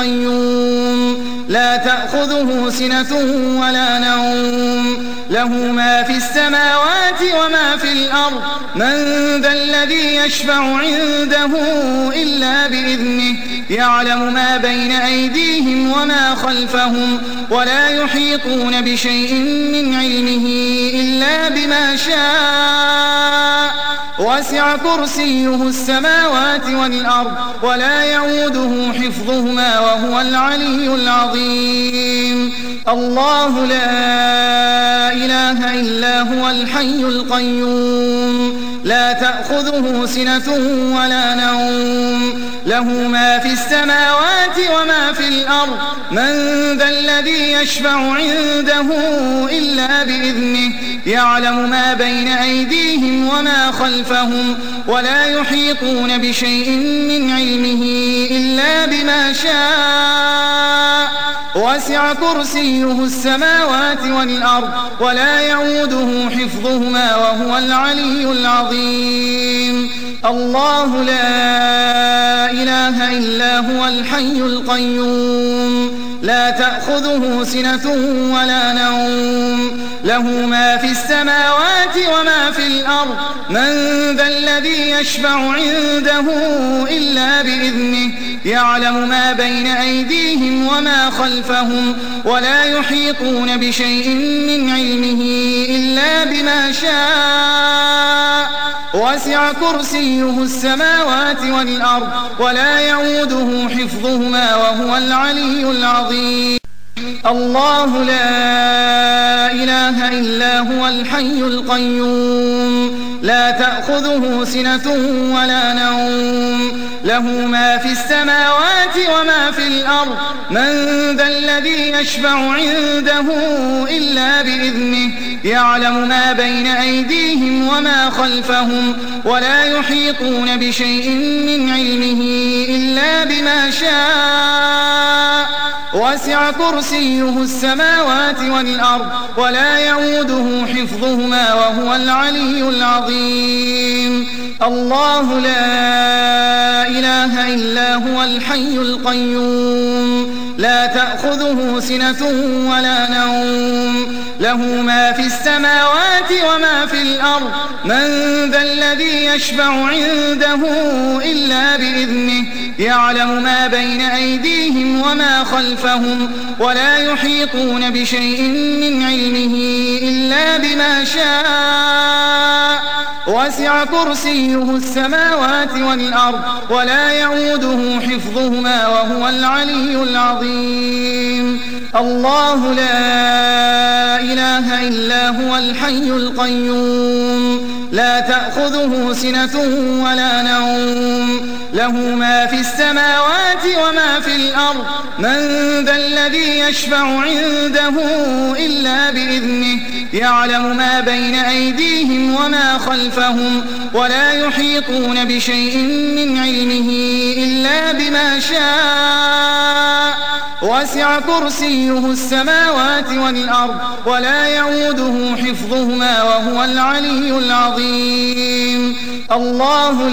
D: القيوم لا تأخذه سنة ولا نوم له ما في السماوات وما في الأرض من ذا الذي يشفع عنده إلا بإذنه يعلم ما بين أيديهم وما خلفهم ولا يحيطون بشيء من علمه إلا بما شاء وسع كرسيه السماوات والأرض ولا يؤوده حفظهما وهو العلي العظيم الله لا إله إلا هو الحي القيوم لا تأخذه سنة ولا نوم له ما في السماوات وما في الأرض من ذا الذي يشفع عنده إلا بإذنه يعلم ما بين أيديهم وما خلفهم ولا يحيطون بشيء من علمه إلا بما شاء وسع كرسيه السماوات والأرض ولا يؤوده حفظهما وهو العلي العظيم الله لا إله إلا هو الحي القيوم لا تأخذه سنة ولا نوم له ما في السماوات وما في الأرض من ذا الذي يشفع عنده إلا بإذنه يعلم ما بين أيديهم وما خلفهم ولا يحيطون بشيء من علمه إلا بما شاء وسع كرسيه السماوات والأرض ولا يؤوده حفظهما وهو العلي العظيم الله لا إله إلا هو الحي القيوم لا تأخذه سنة ولا نوم له ما في السماوات وما في الأرض من ذا الذي يشفع عنده إلا بإذنه يعلم ما بين أيديهم وما خلفهم ولا يحيطون بشيء من علمه إلا بما شاء وسع كرسيه السماوات والأرض ولا يؤوده حفظهما وهو العلي العظيم الله لا إله إلا هو الحي القيوم لا تأخذه سنة ولا نوم له ما في السماوات وما في الأرض من ذا الذي يشفع عنده إلا بإذنه يعلم ما بين أيديهم وما خلفهم ولا يحيطون بشيء من علمه إلا بما شاء وسع كرسيه السماوات والأرض ولا يؤوده حفظهما وهو العلي العظيم الله لا إله إلا هو الحي القيوم لا تأخذه سنة ولا نوم له ما في السماوات وما في الأرض من ذا الذي يشفع عنده إلا بإذنه يعلم ما بين أيديهم وما خلفهم ولا يحيطون بشيء من علمه إلا بما شاء وسع كرسيه السماوات والأرض ولا يؤوده حفظهما وهو العلي العظيم الله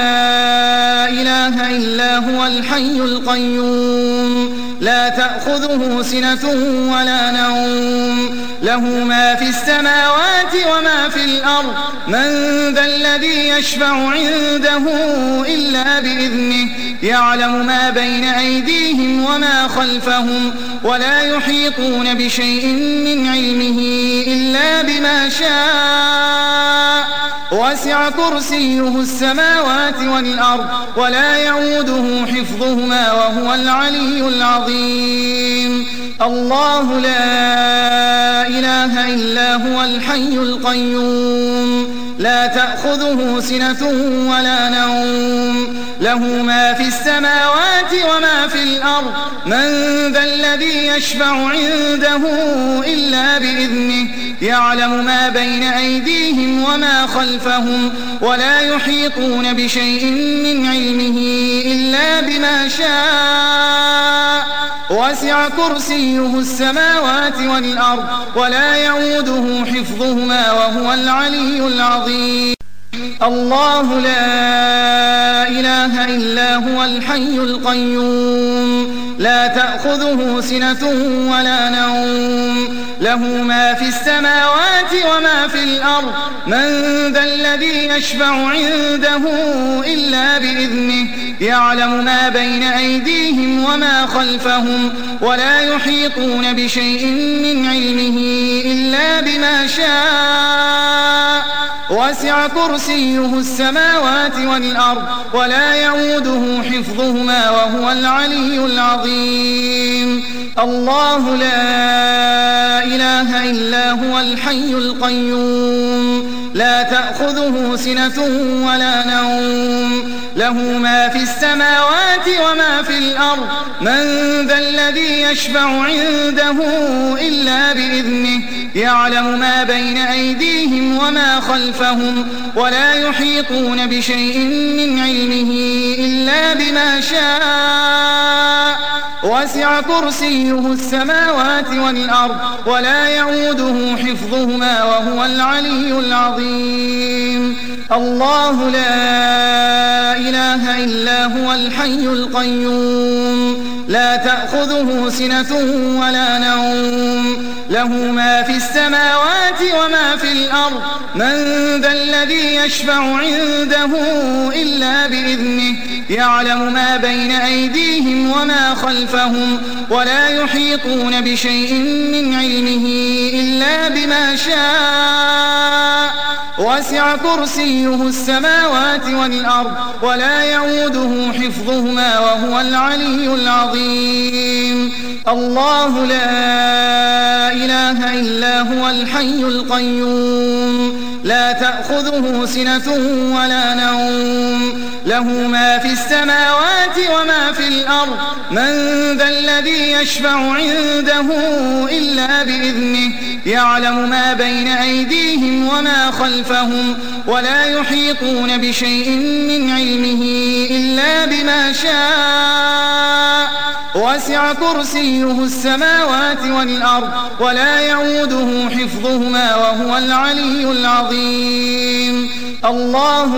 D: لا إله إلا هو الحي القيوم لا تأخذه سنة ولا نوم له ما في السماوات وما في الأرض من ذا الذي يشفع عنده إلا بإذنه يعلم ما بين أيديهم وما خلفهم ولا يحيطون بشيء من علمه إلا بما شاء وسع كرسيه السماوات والأرض ولا يؤوده حفظهما وهو العلي العظيم الله لا إله إلا هو الحي القيوم لا تأخذه سنة ولا نوم له ما في السماوات وما في الأرض من ذا الذي يشفع عنده إلا بإذنه يعلم ما بين أيديهم وما خلفهم ولا يحيطون بشيء من علمه إلا بما شاء وسع كرسيه السماوات والأرض ولا يؤوده حفظهما وهو العلي العظيم الله لا إله إلا هو الحي القيوم لا تأخذه سنة ولا نوم له ما في السماوات وما في الأرض من ذا الذي يشفع عنده إلا بإذنه يعلم ما بين أيديهم وما خلفهم ولا يحيطون بشيء من علمه إلا بما شاء وسع كرسيه السماوات والأرض ولا يؤوده حفظهما وهو العلي العظيم الله لا إله إلا هو الحي القيوم لا تأخذه سنة ولا نوم له ما في السماوات وما في الأرض من ذا الذي يشفع عنده إلا بإذنه يعلم ما بين أيديهم وما خلفهم ولا يحيطون بشيء من علمه إلا بما شاء وسع كرسيه السماوات والأرض ولا يؤوده حفظهما وهو العلي العظيم الله لا إله إلا هو الحي القيوم لا تأخذه سنة ولا نوم له ما في السماوات وما في الأرض من ذا الذي يشفع عنده إلا بإذنه يعلم ما بين أيديهم وما خلفهم ولا يحيطون بشيء من علمه إلا بما شاء وسع كرسيه السماوات والأرض ولا يؤوده حفظهما وهو العلي العظيم الله لا إله إلا هو الحي القيوم لا تأخذه سنة ولا نوم له ما في السماوات وما في الأرض من ذا الذي يشفع عنده إلا بإذنه يعلم ما بين أيديهم وما خلفهم ولا يحيطون بشيء من علمه إلا بما شاء وسع كرسيه السماوات والأرض ولا يؤوده حفظهما وهو العلي العظيم الله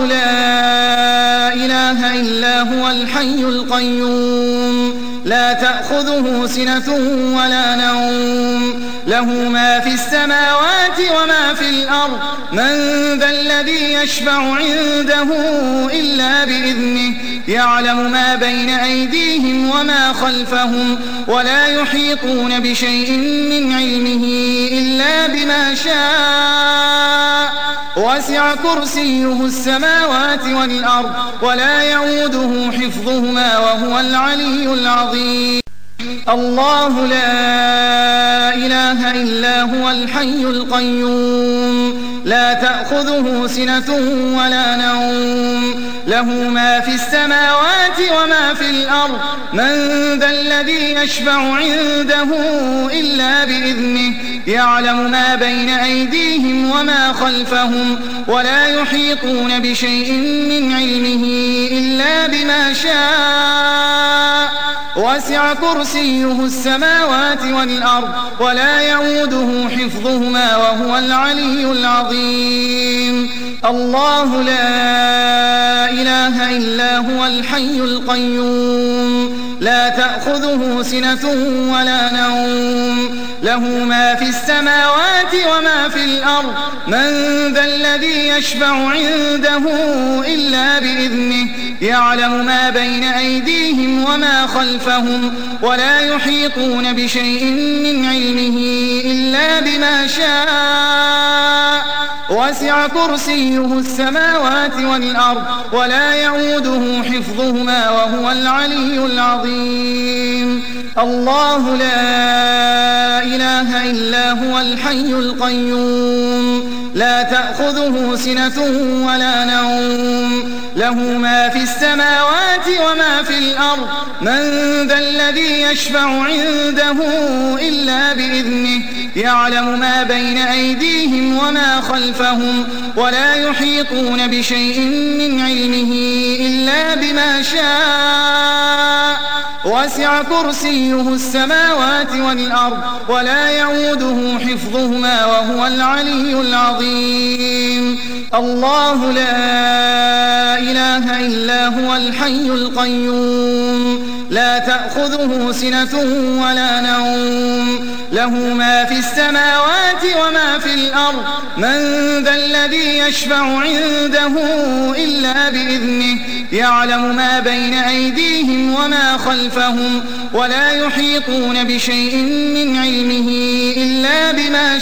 D: لا إله إلا هو الحي القيوم لا تأخذه سنة ولا نوم له ما في السماوات وما في الأرض من ذا الذي يشفع عنده إلا بإذنه يعلم ما بين أيديهم وما خلفهم ولا يحيطون بشيء من علمه إلا بما شاء وسع كرسيه السماوات والأرض ولا يؤوده حفظهما وهو العلي العظيم الله لا إله إلا هو الحي القيوم لا تأخذه سنة ولا نوم له ما في السماوات وما في الأرض من ذا الذي يشفع عنده إلا بإذنه يعلم ما بين أيديهم وما خلفهم ولا يحيطون بشيء من علمه إلا بما شاء وسع كرسيه السماوات والأرض ولا يؤوده حفظهما وهو العلي العظيم الله لا إله إلا هو الحي القيوم لا تأخذه سنة ولا نوم له ما في السماوات وما في الأرض من ذا الذي يشفع عنده إلا بإذنه يعلم ما بين أيديهم وما خلفهم ولا يحيطون بشيء من علمه إلا بما شاء وسع كرسيه السماوات والأرض ولا يؤوده حفظهما وهو العلي العظيم الله لا إله إلا هو الحي القيوم لا تأخذه سنة ولا نوم له ما في السماوات وما في الأرض من ذا الذي يشفع عنده إلا بإذنه يعلم ما بين أيديهم وما خلفهم ولا يحيطون بشيء من علمه إلا بما شاء وسع كرسيه السماوات والأرض ولا يؤوده حفظهما وهو العلي العظيم الله لا إله إلا هو الحي القيوم لا تأخذه سنة ولا نوم له ما في السماوات وما في الأرض من ذا الذي يشفع عنده إلا بإذنه يعلم ما بين أيديهم وما خلفهم ولا يحيطون بشيء من علمه إلا بما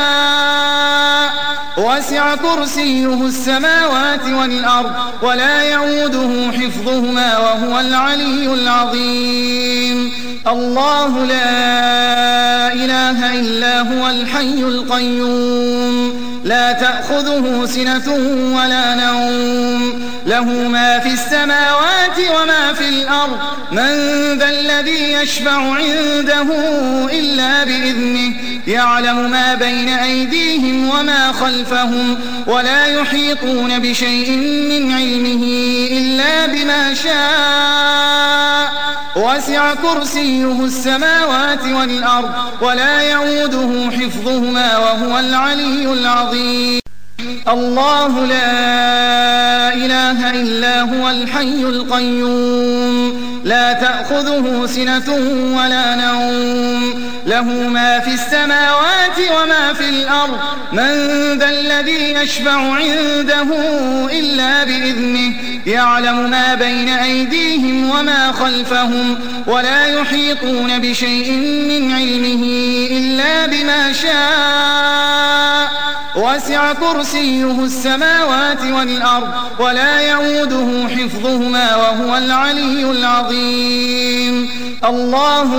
D: شاء وسع كرسيه السماوات والأرض ولا يؤوده حفظهما وهو العلي العظيم الله لا إله إلا هو الحي القيوم لا تأخذه سنة ولا نوم له ما في السماوات وما في الأرض من ذا الذي يشفع عنده إلا بإذنه يعلم ما بين أيديهم وما خلفهم ولا يحيطون بشيء من علمه إلا بما شاء وسع كرسيه السماوات والأرض ولا يؤوده حفظهما وهو العلي العظيم الله لا إله إلا هو الحي القيوم لا تأخذه سنة ولا نوم له ما في السماوات وما في الأرض من ذا الذي يشفع عنده إلا بإذنه يعلم ما بين أيديهم وما خلفهم ولا يحيطون بشيء من علمه إلا بما شاء وسع كرسيه السماوات والأرض ولا يؤوده حفظهما وهو العلي العظيم الله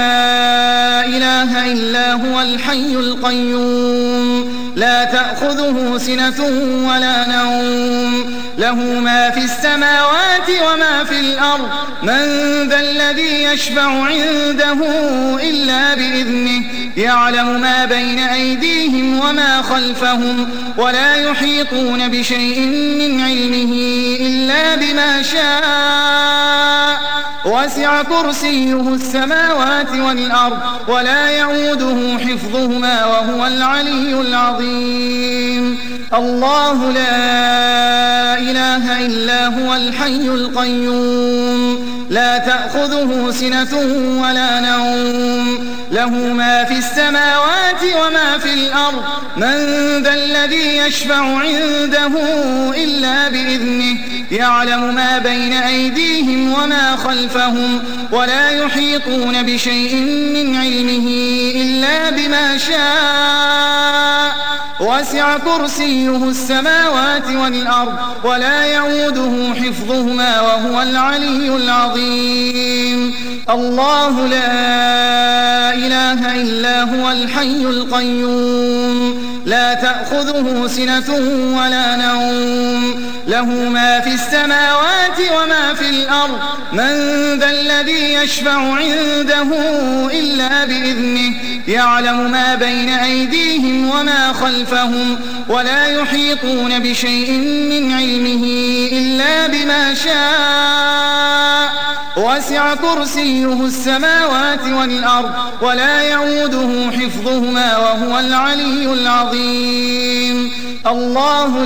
D: لا إله إلا هو الحي القيوم لا تأخذه سنة ولا نوم له ما في السماوات وما في الأرض من ذا الذي يشفع عنده إلا بإذنه يعلم ما بين أيديهم وما خلفهم ولا يحيطون بشيء من علمه إلا بما شاء وسع كرسيه السماوات والأرض ولا يؤوده حفظهما وهو العلي العظيم الله لا إله إلا هو الحي القيوم لا تأخذه سنة ولا نوم له ما في السماوات وما في الأرض من ذا الذي يشفع عنده إلا بإذنه يعلم ما بين أيديهم وما خلفهم ولا يحيطون بشيء من علمه إلا بما شاء وسع كرسيه السماوات والأرض ولا يؤوده حفظهما وهو العلي العظيم الله لا إله إلا هو الحي القيوم لا تأخذه سنة ولا نوم له ما في السماوات وما في الأرض من ذا الذي يشفع عنده إلا بإذنه يعلم ما بين أيديهم وما خلفهم ولا يحيطون بشيء من علمه إلا بما شاء وسع كرسيه السماوات والأرض ولا يؤوده حفظهما وهو العلي العظيم الله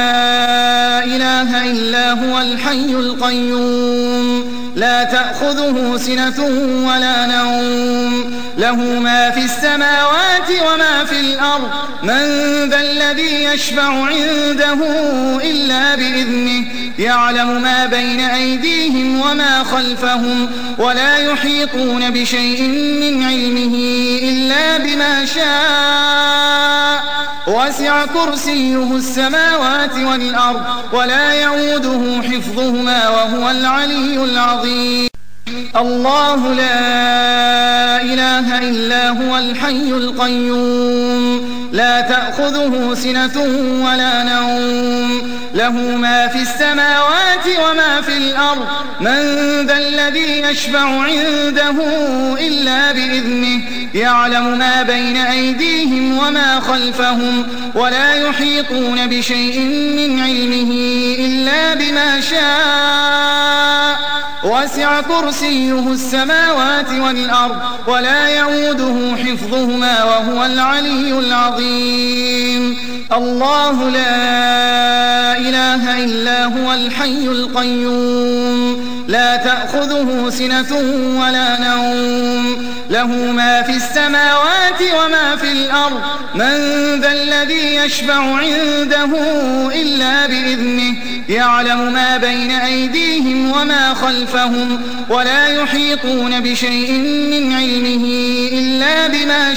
D: لا إله إلا هو الحي القيوم لا تأخذه سنة ولا نوم له ما في السماوات وما في الأرض من ذا الذي يشفع عنده إلا بإذنه يعلم ما بين أيديهم وما خلفهم ولا يحيطون بشيء من علمه إلا بما شاء وسع كرسيه السماوات والأرض ولا يؤوده حفظهما وهو العلي العظيم الله لا إله إلا هو الحي القيوم لا تأخذه سنة ولا نوم له ما في السماوات وما في الأرض من ذا الذي يشفع عنده إلا بإذنه يعلم ما بين أيديهم وما خلفهم ولا يحيطون بشيء من علمه إلا بما شاء وسع كرسيه السماوات والأرض ولا يؤوده حفظهما وهو العلي العظيم الله لا إله إلا هو الحي القيوم لا تأخذه سنة ولا نوم له ما في السماوات وما في الأرض من ذا الذي يشفع عنده إلا بإذنه يعلم ما بين أيديهم وما خلفهم ولا يحيطون بشيء من علمه إلا بما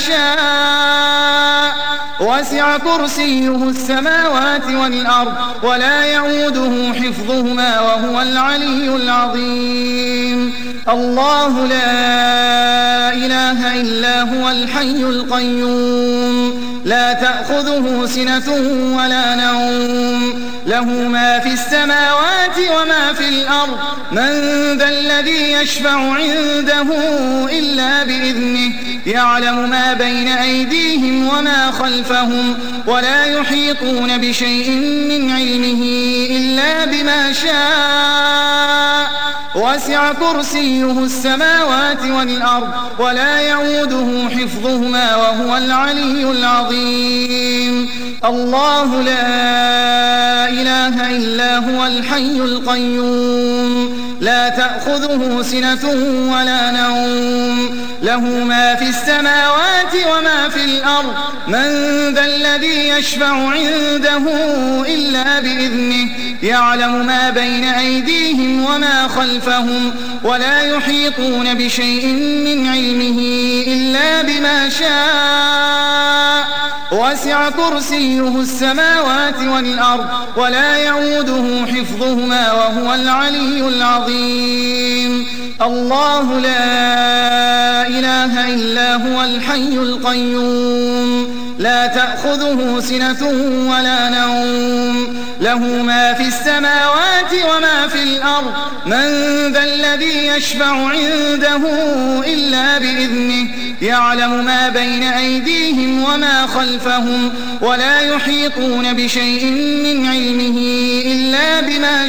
D: شاء وسع كرسيه السماوات والأرض ولا يؤوده حفظهما وهو العلي العظيم الله لا إله إلا هو الحي القيوم لا تأخذه سنة ولا نوم له ما في السماوات وما في الأرض من ذا الذي يشفع عنده إلا بإذنه يعلم ما بين أيديهم وما خلفهم ولا يحيطون بشيء من علمه إلا بما شاء وسع كرسيه السماوات والأرض ولا يؤوده حفظهما وهو العلي العظيم الله لا إله إلا هو الحي القيوم لا تأخذه سنة ولا نوم له ما في السماوات وما في الأرض من ذا الذي يشفع عنده إلا بإذنه يعلم ما بين أيديهم وما خلفهم ولا يحيطون بشيء من علمه إلا بما شاء وسع كرسيه السماوات والأرض ولا يؤوده حفظهما وهو العلي العظيم الله لا إله إلا هو الحي القيوم لا تأخذه سنة ولا نوم له ما في السماوات وما في الأرض من ذا الذي يشفع عنده إلا بإذنه يعلم ما بين أيديهم وما خلفهم ولا يحيطون بشيء من علمه إلا بما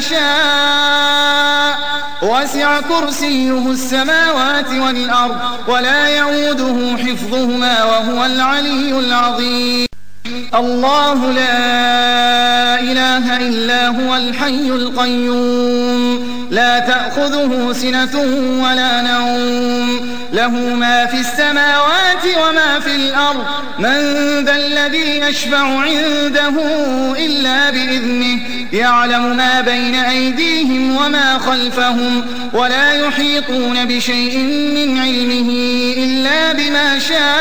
D: شاء وسع كرسيه السماوات والأرض ولا يؤوده حفظهما وهو العلي العظيم الله لا إله إلا هو الحي القيوم لا تأخذه سنة ولا نوم له ما في السماوات وما في الأرض من ذا الذي يشفع عنده إلا بإذنه يعلم ما بين أيديهم وما خلفهم ولا يحيطون بشيء من علمه إلا بما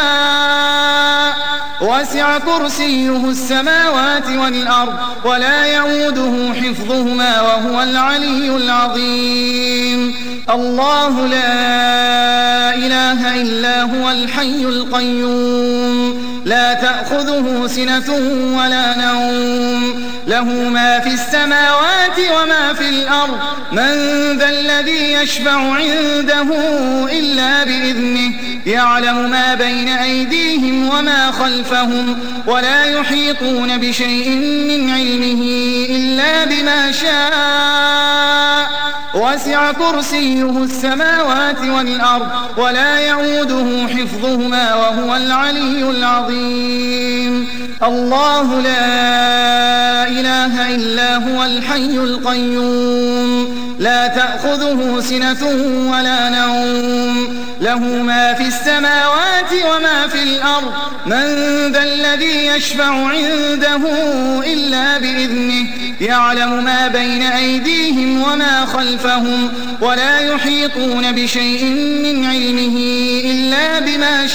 D: شاء وسع كرسيه السماوات والأرض ولا يؤوده حفظهما وهو العلي العظيم الله لا إله إلا هو الحي القيوم لا تأخذه سنة ولا نوم له ما في السماوات وما في الأرض من ذا الذي يشفع عنده إلا بإذنه يعلم ما بين أيديهم وما خلفهم ولا يحيطون بشيء من علمه إلا بما شاء وسع كرسيه السماوات والأرض ولا يؤوده حفظهما وهو العلي العظيم الله لا إله إلا هو الحي القيوم لا تأخذه سنة ولا نوم له ما في السماوات وما في الأرض من ذا الذي يشفع عنده إلا بإذنه يعلم ما بين أيديهم وما خلفهم ولا يحيطون بشيء من علمه إلا بما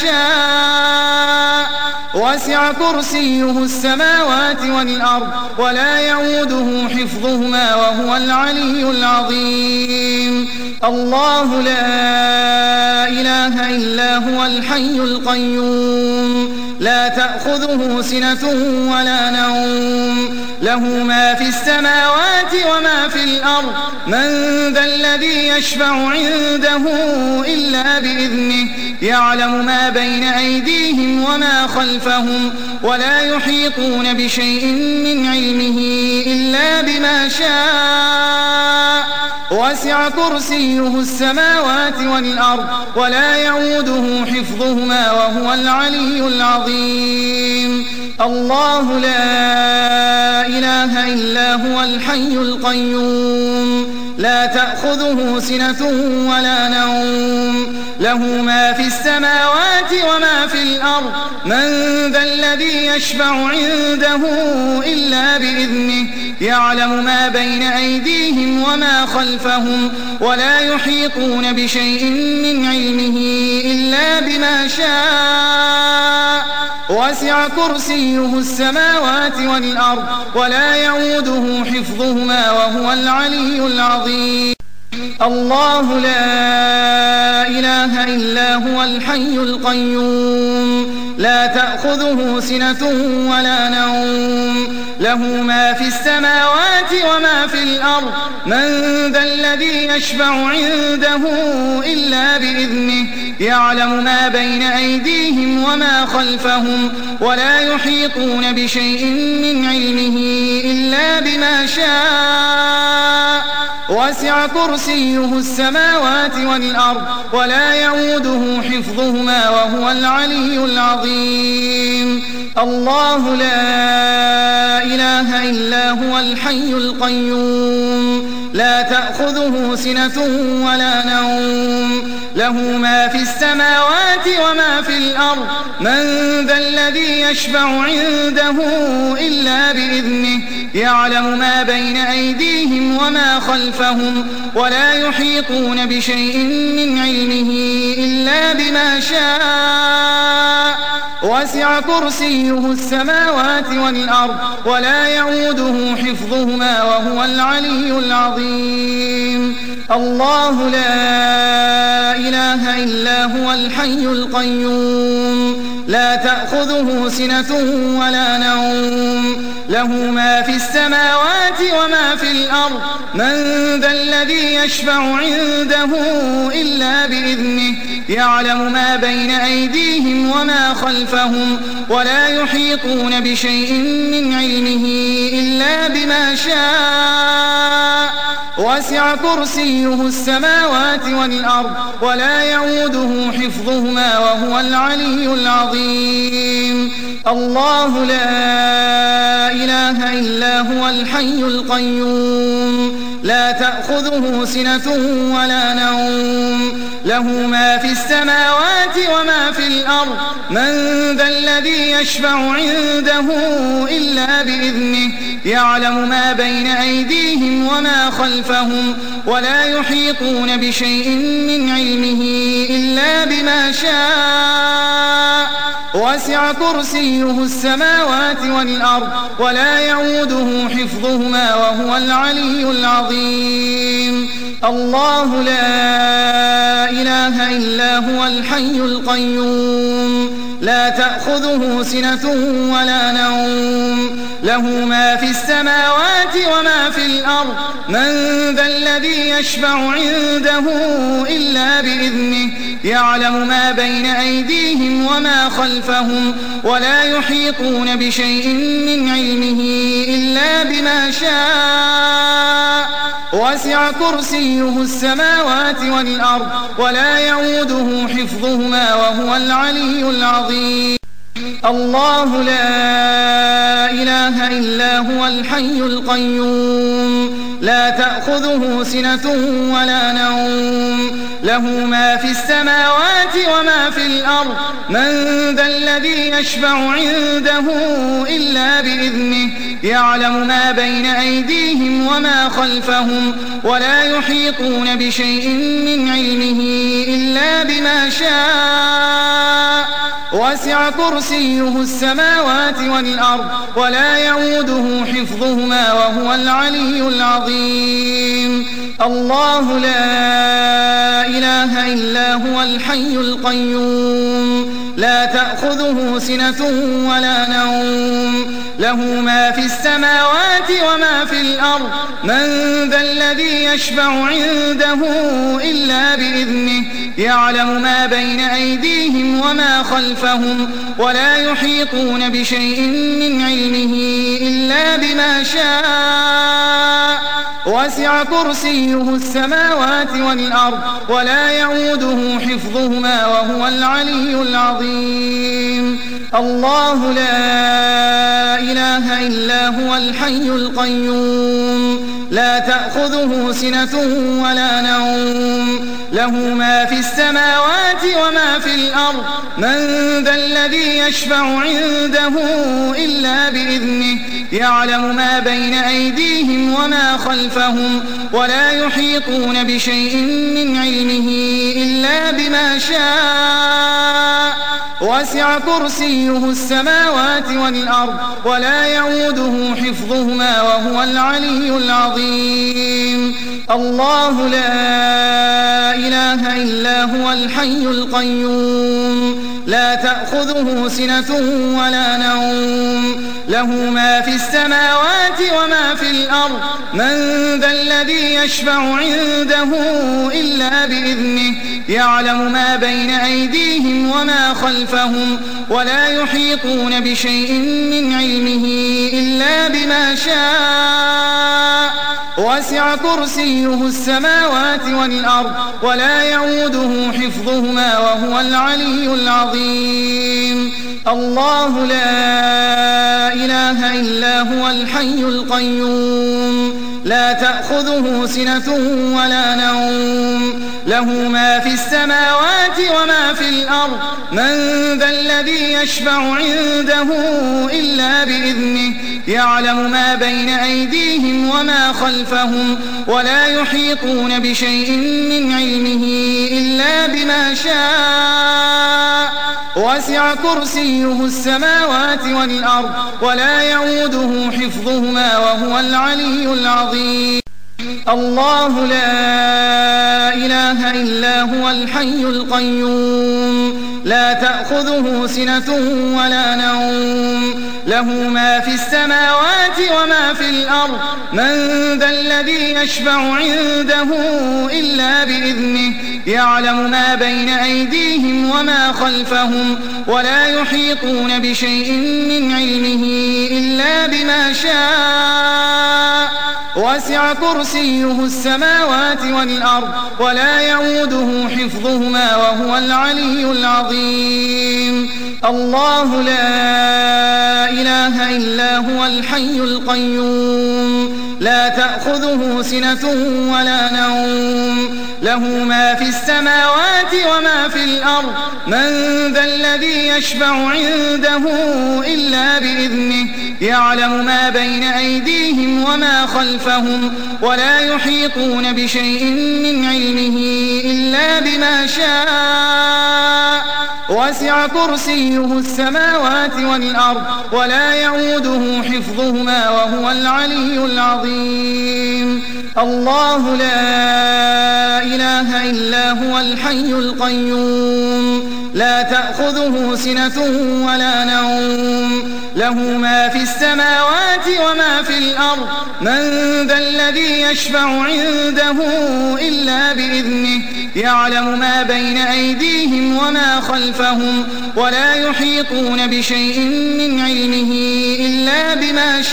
D: شاء وسع كرسيه السماوات والأرض ولا يؤوده حفظهما وهو العلي العظيم الله لا إله إلا هو الحي القيوم لا تأخذه سنة ولا نوم له ما في السماوات وما في الأرض من ذا الذي يشفع عنده إلا بإذنه يعلم ما بين أيديهم وما خلفهم ولا يحيطون بشيء من علمه إلا بما شاء وسع كرسيه السماوات والأرض ولا يؤوده حفظهما وهو العلي العظيم الله لا إله إلا هو الحي القيوم لا تأخذه سنة ولا نوم له ما في السماوات وما في الأرض من ذا الذي يشفع عنده إلا بإذنه يعلم ما بين أيديهم وما خلفهم ولا يحيطون بشيء من علمه إلا بما شاء وسع كرسيه السماوات والأرض ولا يؤوده حفظهما وهو العلي العظيم الله لا إله إلا هو الحي القيوم لا تأخذه سنة ولا نوم له ما في السماوات وما في الأرض من ذا الذي يشفع عنده إلا بإذنه يعلم ما بين أيديهم وما خلفهم ولا يحيطون بشيء من علمه إلا بما شاء وسع كرسيه السماوات والأرض ولا يؤوده حفظهما وهو العلي العظيم الله لا إله إلا هو الحي القيوم لا تأخذه سنة ولا نوم له ما في السماوات وما في الأرض من ذا الذي يشفع عنده إلا بإذنه يعلم ما بين أيديهم وما خلفهم ولا يحيطون بشيء من علمه إلا بما شاء وسع كرسيه السماوات والأرض ولا يؤوده حفظهما وهو العلي العظيم الله لا إله إلا هو الحي القيوم لا تأخذه سنة ولا نوم له ما في السماوات وما في الأرض من ذا الذي يشفع عنده إلا بإذنه يعلم ما بين أيديهم وما خلفهم ولا يحيطون بشيء من علمه إلا بما شاء وسع كرسيه السماوات والأرض ولا يؤوده حفظهما وهو العلي العظيم الله لا إله إلا هو الحي القيوم لا تأخذه سنة ولا نوم له ما في السماوات وما في الأرض من ذا الذي يشفع عنده إلا بإذنه يعلم ما بين أيديهم وما خلفهم ولا يحيطون بشيء من علمه إلا بما شاء وسع كرسيه السماوات والأرض ولا يؤوده حفظهما وهو العلي العظيم الله لا إله إلا هو الحي القيوم لا تأخذه سنة ولا نوم له ما في السماوات وما في الأرض من ذا الذي يشفع عنده إلا بإذنه يعلم ما بين أيديهم وما خلفهم ولا يحيطون بشيء من علمه إلا بما شاء وسع كرسيه السماوات والأرض ولا يؤوده حفظهما وهو العلي العظيم الله لا إله إلا هو الحي القيوم لا تأخذه سنة ولا نوم له ما في السماوات وما في الأرض من ذا الذي يشفع عنده إلا بإذنه يعلم ما بين أيديهم وما خلفهم ولا يحيطون بشيء من علمه إلا بما شاء وسع كرسيه السماوات والأرض ولا يؤوده حفظهما وهو العلي العظيم الله لا إله إلا هو الحي القيوم لا تأخذه سنة ولا نوم له ما في السماوات وما في الأرض من ذا الذي يشفع عنده إلا بإذنه يعلم ما بين أيديهم وما خلفهم ولا يحيطون بشيء من علمه إلا بما شاء وسع كرسيه السماوات والأرض ولا يؤوده حفظهما وهو العلي العظيم الله لا إله إلا هو الحي القيوم لا تأخذه سنة ولا نوم له ما في السماوات وما في الأرض من ذا الذي يشفع عنده إلا بإذنه يعلم ما بين أيديهم وما خلفهم ولا يحيطون بشيء من علمه إلا بما شاء وسع كرسيه السماوات والأرض ولا يؤوده حفظهما وهو العلي العظيم الله لا إله إلا هو الحي القيوم لا تأخذه سنة ولا نوم له ما في السماوات وما في الأرض من ذا الذي يشفع عنده إلا بإذنه يعلم ما بين أيديهم وما خلفهم ولا يحيطون بشيء من علمه إلا بما شاء وسع كرسيه السماوات والأرض ولا يؤوده حفظهما وهو العلي العظيم الله لا إله إلا هو الحي القيوم لا تأخذه سنة ولا نوم له ما في السماوات وما في الأرض من ذا الذي يشفع عنده إلا بإذنه يعلم ما بين أيديهم وما خلفهم ولا يحيطون بشيء من علمه إلا بما شاء وسع كرسيه السماوات والأرض ولا يؤوده حفظهما وهو العلي العظيم الله لا إله إلا هو الحي القيوم لا تأخذه سنة ولا نوم له ما في السماوات وما في الأرض من ذا الذي يشفع عنده إلا بإذنه يعلم ما بين أيديهم وما خلفهم ولا يحيطون بشيء من علمه إلا بما شاء وسع كرسيه السماوات والأرض ولا يؤوده حفظهما وهو العلي العظيم الله لا إله إلا هو الحي القيوم لا تأخذه سنة ولا نوم له ما في السماوات وما في الأرض من ذا الذي يشفع عنده إلا بإذنه يعلم ما بين أيديهم وما خلفهم ولا يحيطون بشيء من علمه إلا بما شاء وسع كرسيه السماوات والأرض ولا يؤوده حفظهما وهو العلي العظيم الله لا إله إلا هو الحي القيوم لا تأخذه سنة ولا نوم له ما في السماوات وما في الأرض من ذا الذي يشفع عنده إلا بإذنه يعلم ما بين أيديهم وما خلفهم ولا يحيطون بشيء من علمه إلا بما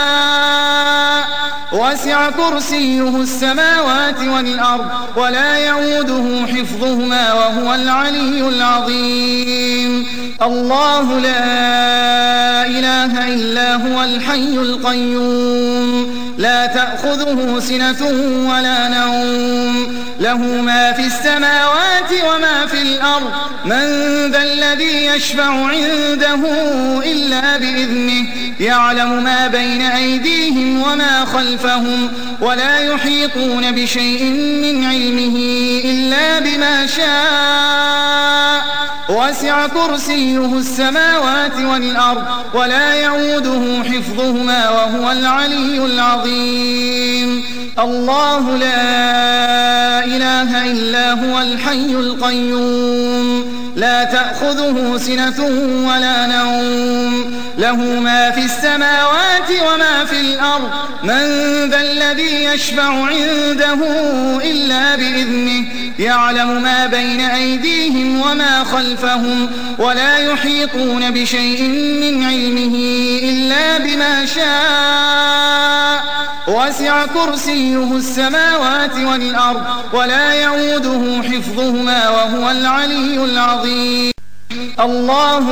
D: شاء وسع كرسيه السماوات والأرض ولا يؤوده حفظهما وهو العلي العظيم الله لا إله إلا هو الحي القيوم لا تأخذه سنة ولا نوم له ما في السماوات وما في الأرض من ذا الذي يشفع عنده إلا بإذنه يعلم ما بين أيديهم وما خلفهم ولا يحيطون بشيء من علمه إلا بما شاء وسع كرسيه السماوات والأرض ولا يؤوده حفظهما وهو العلي العظيم الله لا إله إلا هو الحي القيوم لا تأخذه سنة ولا نوم له ما في السماوات وما في الأرض من ذا الذي يشفع عنده إلا بإذنه يعلم ما بين أيديهم وما خلفهم ولا يحيطون بشيء من علمه إلا بما شاء وسع كرسيه السماوات والأرض ولا يؤوده حفظهما وهو العلي العظيم الله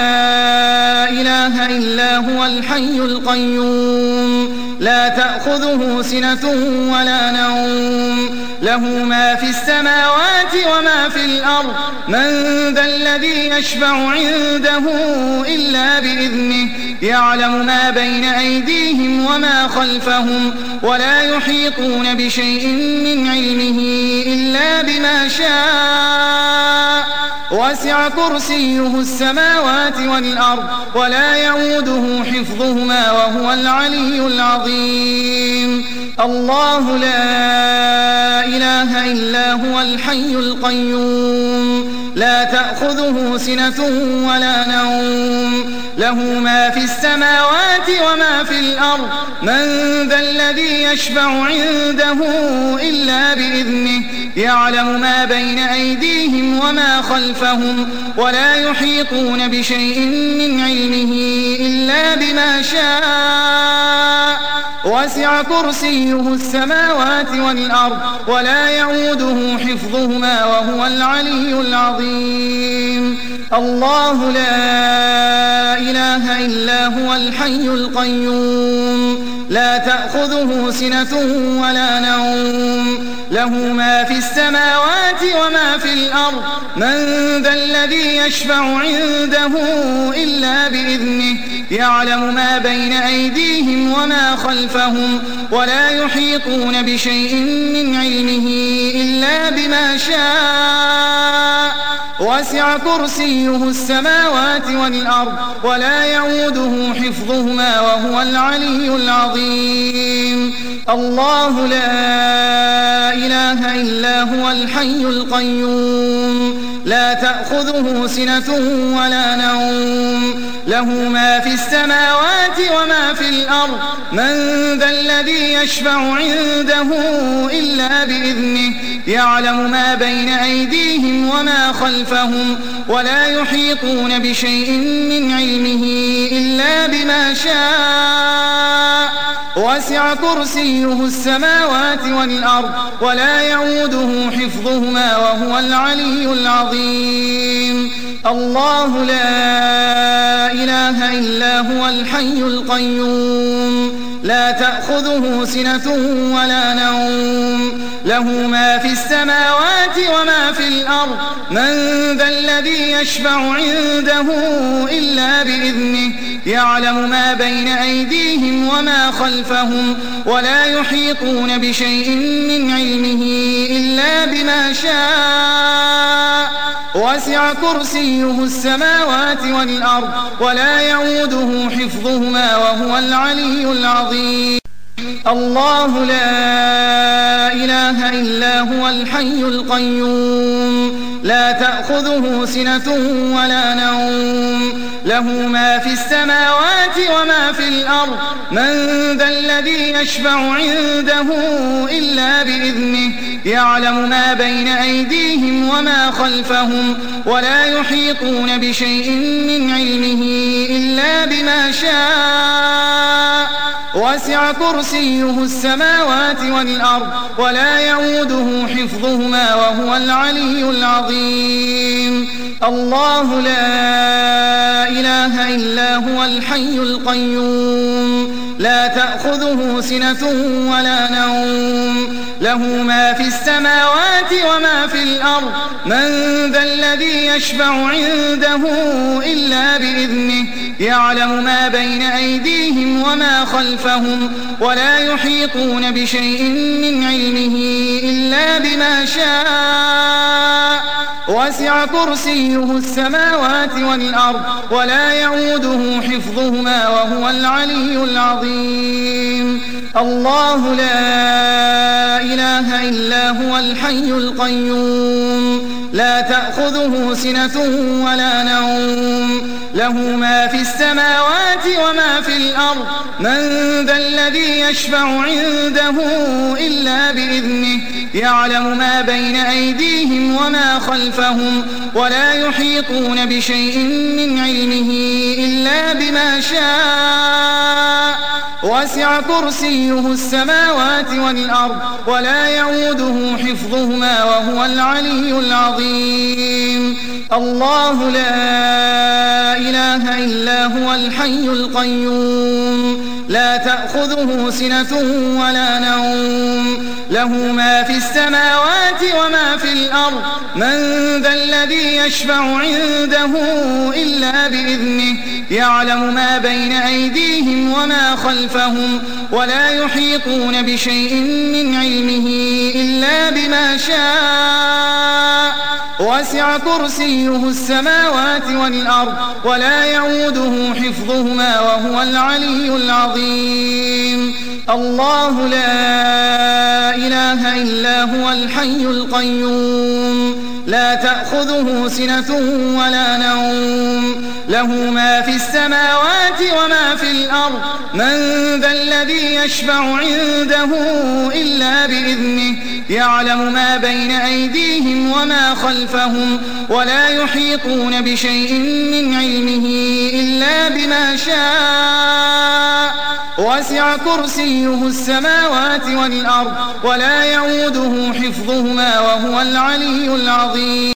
D: لا إله إلا هو الحي القيوم لا تأخذه سنة ولا نوم له ما في السماوات وما في الأرض من ذا الذي يشفع عنده إلا بإذنه يعلم ما بين أيديهم وما خلفهم ولا يحيطون بشيء من علمه إلا بما شاء وسع كرسيه السماوات والأرض ولا يؤوده حفظهما وهو العلي العظيم الله لا إله إلا هو الحي القيوم لا تأخذه سنة ولا نوم له ما في السماوات وما في الأرض من ذا الذي يشفع عنده إلا بإذنه يعلم ما بين أيديهم وما خلفهم ولا يحيطون بشيء من علمه إلا بما شاء وسع كرسيه السماوات والأرض ولا يعوده حفظهما وهو العلي العظيم الله لا إله إلا هو الحي القيوم لا تأخذه سنة ولا نوم له ما في السماوات وما في الأرض من ذا الذي يشفع عنده إلا بإذنه يعلم ما بين أيديهم وما خلفهم ولا يحيطون بشيء من علمه إلا بما شاء وسع كرسيه السماوات والأرض ولا يعوده حفظهما وهو العلي العظيم الله لا إله إلا هو الحي القيوم لا تأخذه سنة ولا نوم له ما في السماوات وما في الأرض من ذا الذي يشفع عنده إلا بإذنه يعلم ما بين أيديهم وما خلفهم ولا يحيطون بشيء من علمه إلا بما شاء وسع كرسيه السماوات والأرض ولا يعوده حفظهما وهو العلي العظيم الله لا إله إلا هو الحي القيوم لا تأخذه سنة ولا نوم له ما في السماوات وما في الأرض من ذا الذي يشفع عنده إلا بإذنه يعلم ما بين أيديهم وما خلفهم ولا يحيطون بشيء من علمه إلا بما شاء وسع كرسيه السماوات والأرض ولا يعوده حفظهما وهو العلي العظيم الله لا إله إلا هو الحي القيوم لا تأخذه سنة ولا نوم له ما في السماوات وما في الأرض من ذا الذي يشفع عنده إلا بإذنه يعلم ما بين أيديهم وما خلفهم ولا يحيطون بشيء من علمه إلا بما شاء وسع كرسيه السماوات والأرض ولا يعوده حفظهما وهو العلي العظيم الله لا إله إلا هو الحي القيوم لا تأخذه سنة ولا نوم له ما في السماوات وما في الأرض من ذا الذي يشفع عنده إلا بإذنه يعلم ما بين أيديهم وما خلفهم ولا يحيطون بشيء من علمه إلا بما شاء وسع كرسيه السماوات والأرض ولا يعوده حفظهما وهو العلي العظيم الله لا إله إلا هو الحي القيوم لا تأخذه سنة ولا نوم له ما في السماوات وما في الأرض من ذا الذي يشفع عنده إلا بإذنه يعلم ما بين أيديهم وما خلفهم ولا يحيطون بشيء من علمه إلا بما شاء وسع كرسيه السماوات والأرض ولا يعوده حفظهما وهو العلي العظيم الله لا إله إلا هو الحي القيوم لا تأخذه سنة ولا نوم له ما في السماوات وما في الأرض من ذا الذي يشفع عنده إلا بإذنه يعلم ما بين أيديهم وما خلفهم ولا يحيطون بشيء من علمه إلا بما شاء وسع كرسيه السماوات والأرض ولا يعوده حفظهما وهو العلي العظيم الله لا إله إلا هو الحي القيوم لا تأخذه سنة ولا نوم له ما في السماوات وما في الأرض من ذا الذي يشفع عنده إلا بإذنه يعلم ما بين أيديهم وما خلفهم ولا يحيطون بشيء من علمه إلا بما شاء وسع كرسيه السماوات والأرض ولا يعوده حفظهما وهو العلي العظيم.